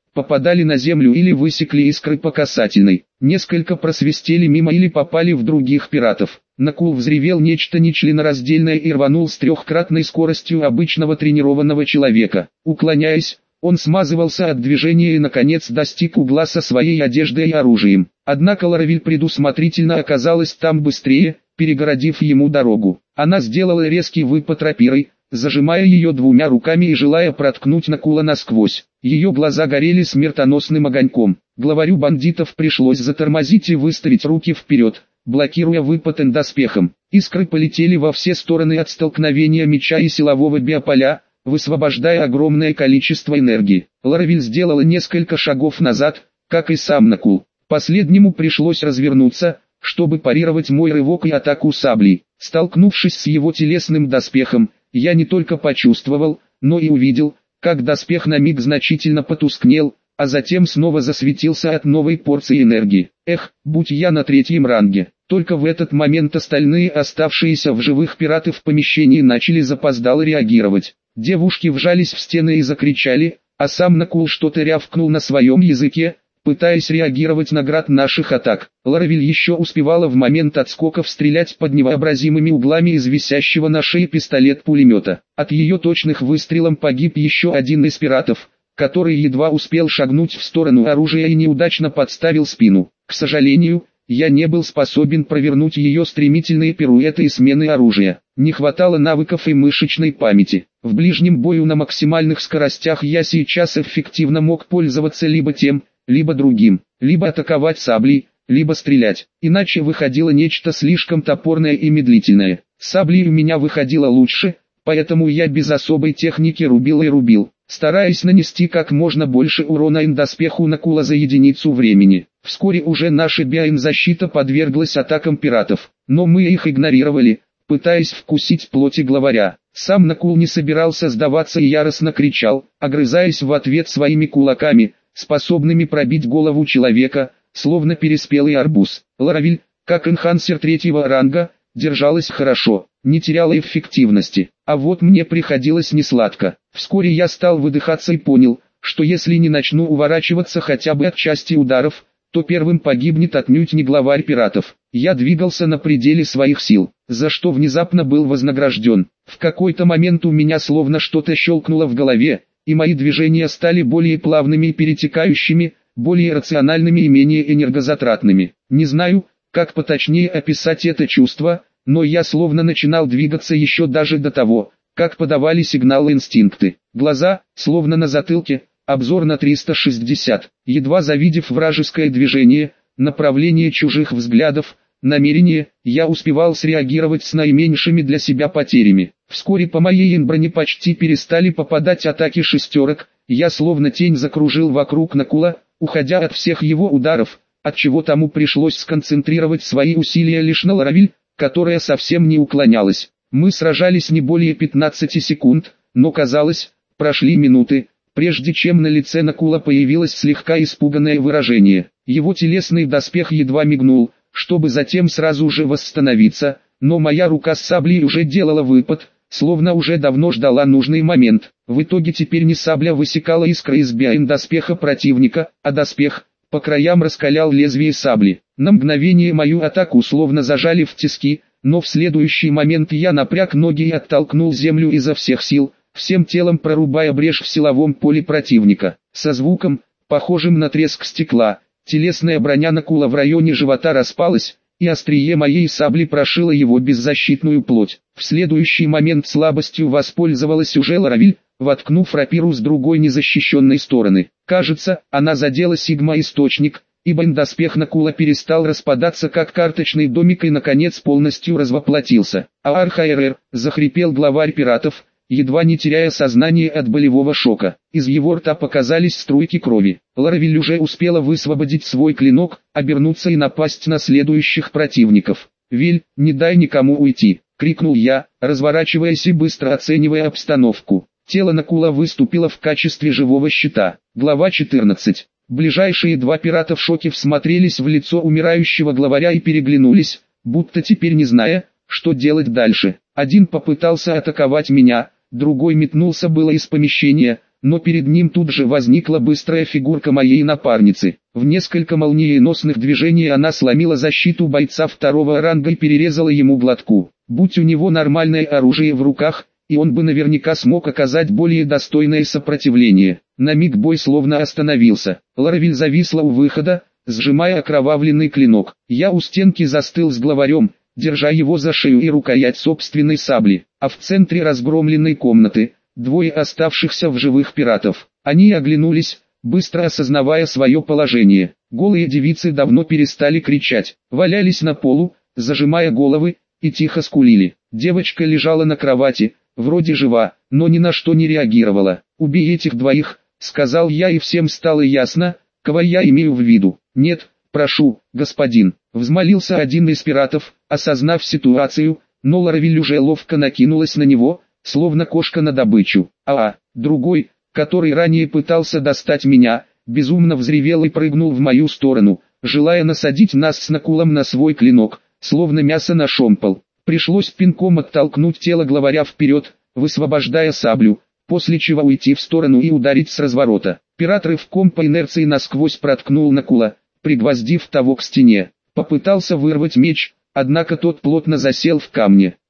попадали на землю или высекли искры по касательной. Несколько просвистели мимо или попали в других пиратов. Накул взревел нечто нечленораздельное и рванул с трехкратной скоростью обычного тренированного человека. Уклоняясь, он смазывался от движения и наконец достиг угла со своей одеждой и оружием. Однако Ларавиль предусмотрительно оказалась там быстрее, перегородив ему дорогу. Она сделала резкий выпад рапирой, зажимая ее двумя руками и желая проткнуть Накула насквозь. Ее глаза горели смертоносным огоньком. Главарю бандитов пришлось затормозить и выставить руки вперед, блокируя выпад эндоспехом. Искры полетели во все стороны от столкновения меча и силового биополя, высвобождая огромное количество энергии. Ларавиль сделала несколько шагов назад, как и сам Накул. Последнему пришлось развернуться, чтобы парировать мой рывок и атаку саблей. Столкнувшись с его телесным доспехом, я не только почувствовал, но и увидел, как доспех на миг значительно потускнел, а затем снова засветился от новой порции энергии. Эх, будь я на третьем ранге. Только в этот момент остальные оставшиеся в живых пираты в помещении начали запоздало реагировать. Девушки вжались в стены и закричали, а сам Накул что-то рявкнул на своем языке, пытаясь реагировать на град наших атак. Ларавиль еще успевала в момент отскоков стрелять под невообразимыми углами из висящего на шее пистолет-пулемета. От ее точных выстрелов погиб еще один из пиратов, который едва успел шагнуть в сторону оружия и неудачно подставил спину. К сожалению, я не был способен провернуть ее стремительные пируэты и смены оружия. Не хватало навыков и мышечной памяти. В ближнем бою на максимальных скоростях я сейчас эффективно мог пользоваться либо тем, либо другим, либо атаковать саблей, либо стрелять. Иначе выходило нечто слишком топорное и медлительное. Саблей у меня выходило лучше, поэтому я без особой техники рубил и рубил, стараясь нанести как можно больше урона эндоспеху Накула за единицу времени. Вскоре уже наша биоинзащита подверглась атакам пиратов, но мы их игнорировали, пытаясь вкусить плоти главаря. Сам Накул не собирался сдаваться и яростно кричал, огрызаясь в ответ своими кулаками, способными пробить голову человека, словно переспелый арбуз. Ларавиль, как энхансер третьего ранга, держалась хорошо, не теряла эффективности, а вот мне приходилось несладко. Вскоре я стал выдыхаться и понял, что если не начну уворачиваться хотя бы от части ударов, то первым погибнет отнюдь не главарь пиратов. Я двигался на пределе своих сил, за что внезапно был вознагражден. В какой-то момент у меня словно что-то щелкнуло в голове, и мои движения стали более плавными и перетекающими, более рациональными и менее энергозатратными. Не знаю, как поточнее описать это чувство, но я словно начинал двигаться еще даже до того, как подавали сигналы инстинкты. Глаза, словно на затылке, обзор на 360. Едва завидев вражеское движение, направление чужих взглядов, намерение, я успевал среагировать с наименьшими для себя потерями. Вскоре по моей броне почти перестали попадать атаки шестерок, я словно тень закружил вокруг Накула, уходя от всех его ударов, отчего тому пришлось сконцентрировать свои усилия лишь на Ларавиль, которая совсем не уклонялась. Мы сражались не более 15 секунд, но казалось, прошли минуты, прежде чем на лице Накула появилось слегка испуганное выражение. Его телесный доспех едва мигнул, чтобы затем сразу же восстановиться, но моя рука с саблей уже делала выпад, словно уже давно ждала нужный момент. В итоге теперь не сабля высекала искры из биоэндоспеха противника, а доспех по краям раскалял лезвие сабли. На мгновение мою атаку словно зажали в тиски, но в следующий момент я напряг ноги и оттолкнул землю изо всех сил, всем телом прорубая брешь в силовом поле противника. Со звуком, похожим на треск стекла, телесная броня Накула в районе живота распалась, и острие моей сабли прошило его беззащитную плоть. В следующий момент слабостью воспользовалась уже Ларавиль, воткнув рапиру с другой незащищенной стороны. Кажется, она задела сигма-источник, ибо эндоспех Накула перестал распадаться как карточный домик и наконец полностью развоплотился. «Аархайрер!» — захрипел главарь пиратов, едва не теряя сознание от болевого шока. Из его рта показались струйки крови. Ларавиль уже успела высвободить свой клинок, обернуться и напасть на следующих противников. «Виль, не дай никому уйти!» — крикнул я, разворачиваясь и быстро оценивая обстановку. Тело Накула выступило в качестве живого щита. Глава 14. Ближайшие два пирата в шоке всмотрелись в лицо умирающего главаря и переглянулись, будто теперь не зная, что делать дальше. Один попытался атаковать меня, другой метнулся было из помещения, но перед ним тут же возникла быстрая фигурка моей напарницы. В несколько молниеносных движений она сломила защиту бойца второго ранга и перерезала ему глотку. Будь у него нормальное оружие в руках, и он бы наверняка смог оказать более достойное сопротивление. На миг бой словно остановился. Ларавиль зависла у выхода, сжимая окровавленный клинок. Я у стенки застыл с главарем, держа его за шею и рукоять собственной сабли, а в центре разгромленной комнаты двое оставшихся в живых пиратов. Они оглянулись, быстро осознавая свое положение. Голые девицы давно перестали кричать, валялись на полу, зажимая головы, и тихо скулили. Девочка лежала на кровати, вроде жива, но ни на что не реагировала. «Убей этих двоих», — сказал я, и всем стало ясно, кого я имею в виду. «Нет, прошу, господин», — взмолился один из пиратов, осознав ситуацию, но Ларавиль уже ловко накинулась на него, словно кошка на добычу. Другой, который ранее пытался достать меня, безумно взревел и прыгнул в мою сторону, желая насадить нас с Накулом на свой клинок, словно мясо на шомпол. Пришлось пинком оттолкнуть тело главаря вперед, высвобождая саблю, после чего уйти в сторону и ударить с разворота. Пират рывком по инерции насквозь проткнул Накула, пригвоздив того к стене. Попытался вырвать меч, однако тот плотно засел в камне.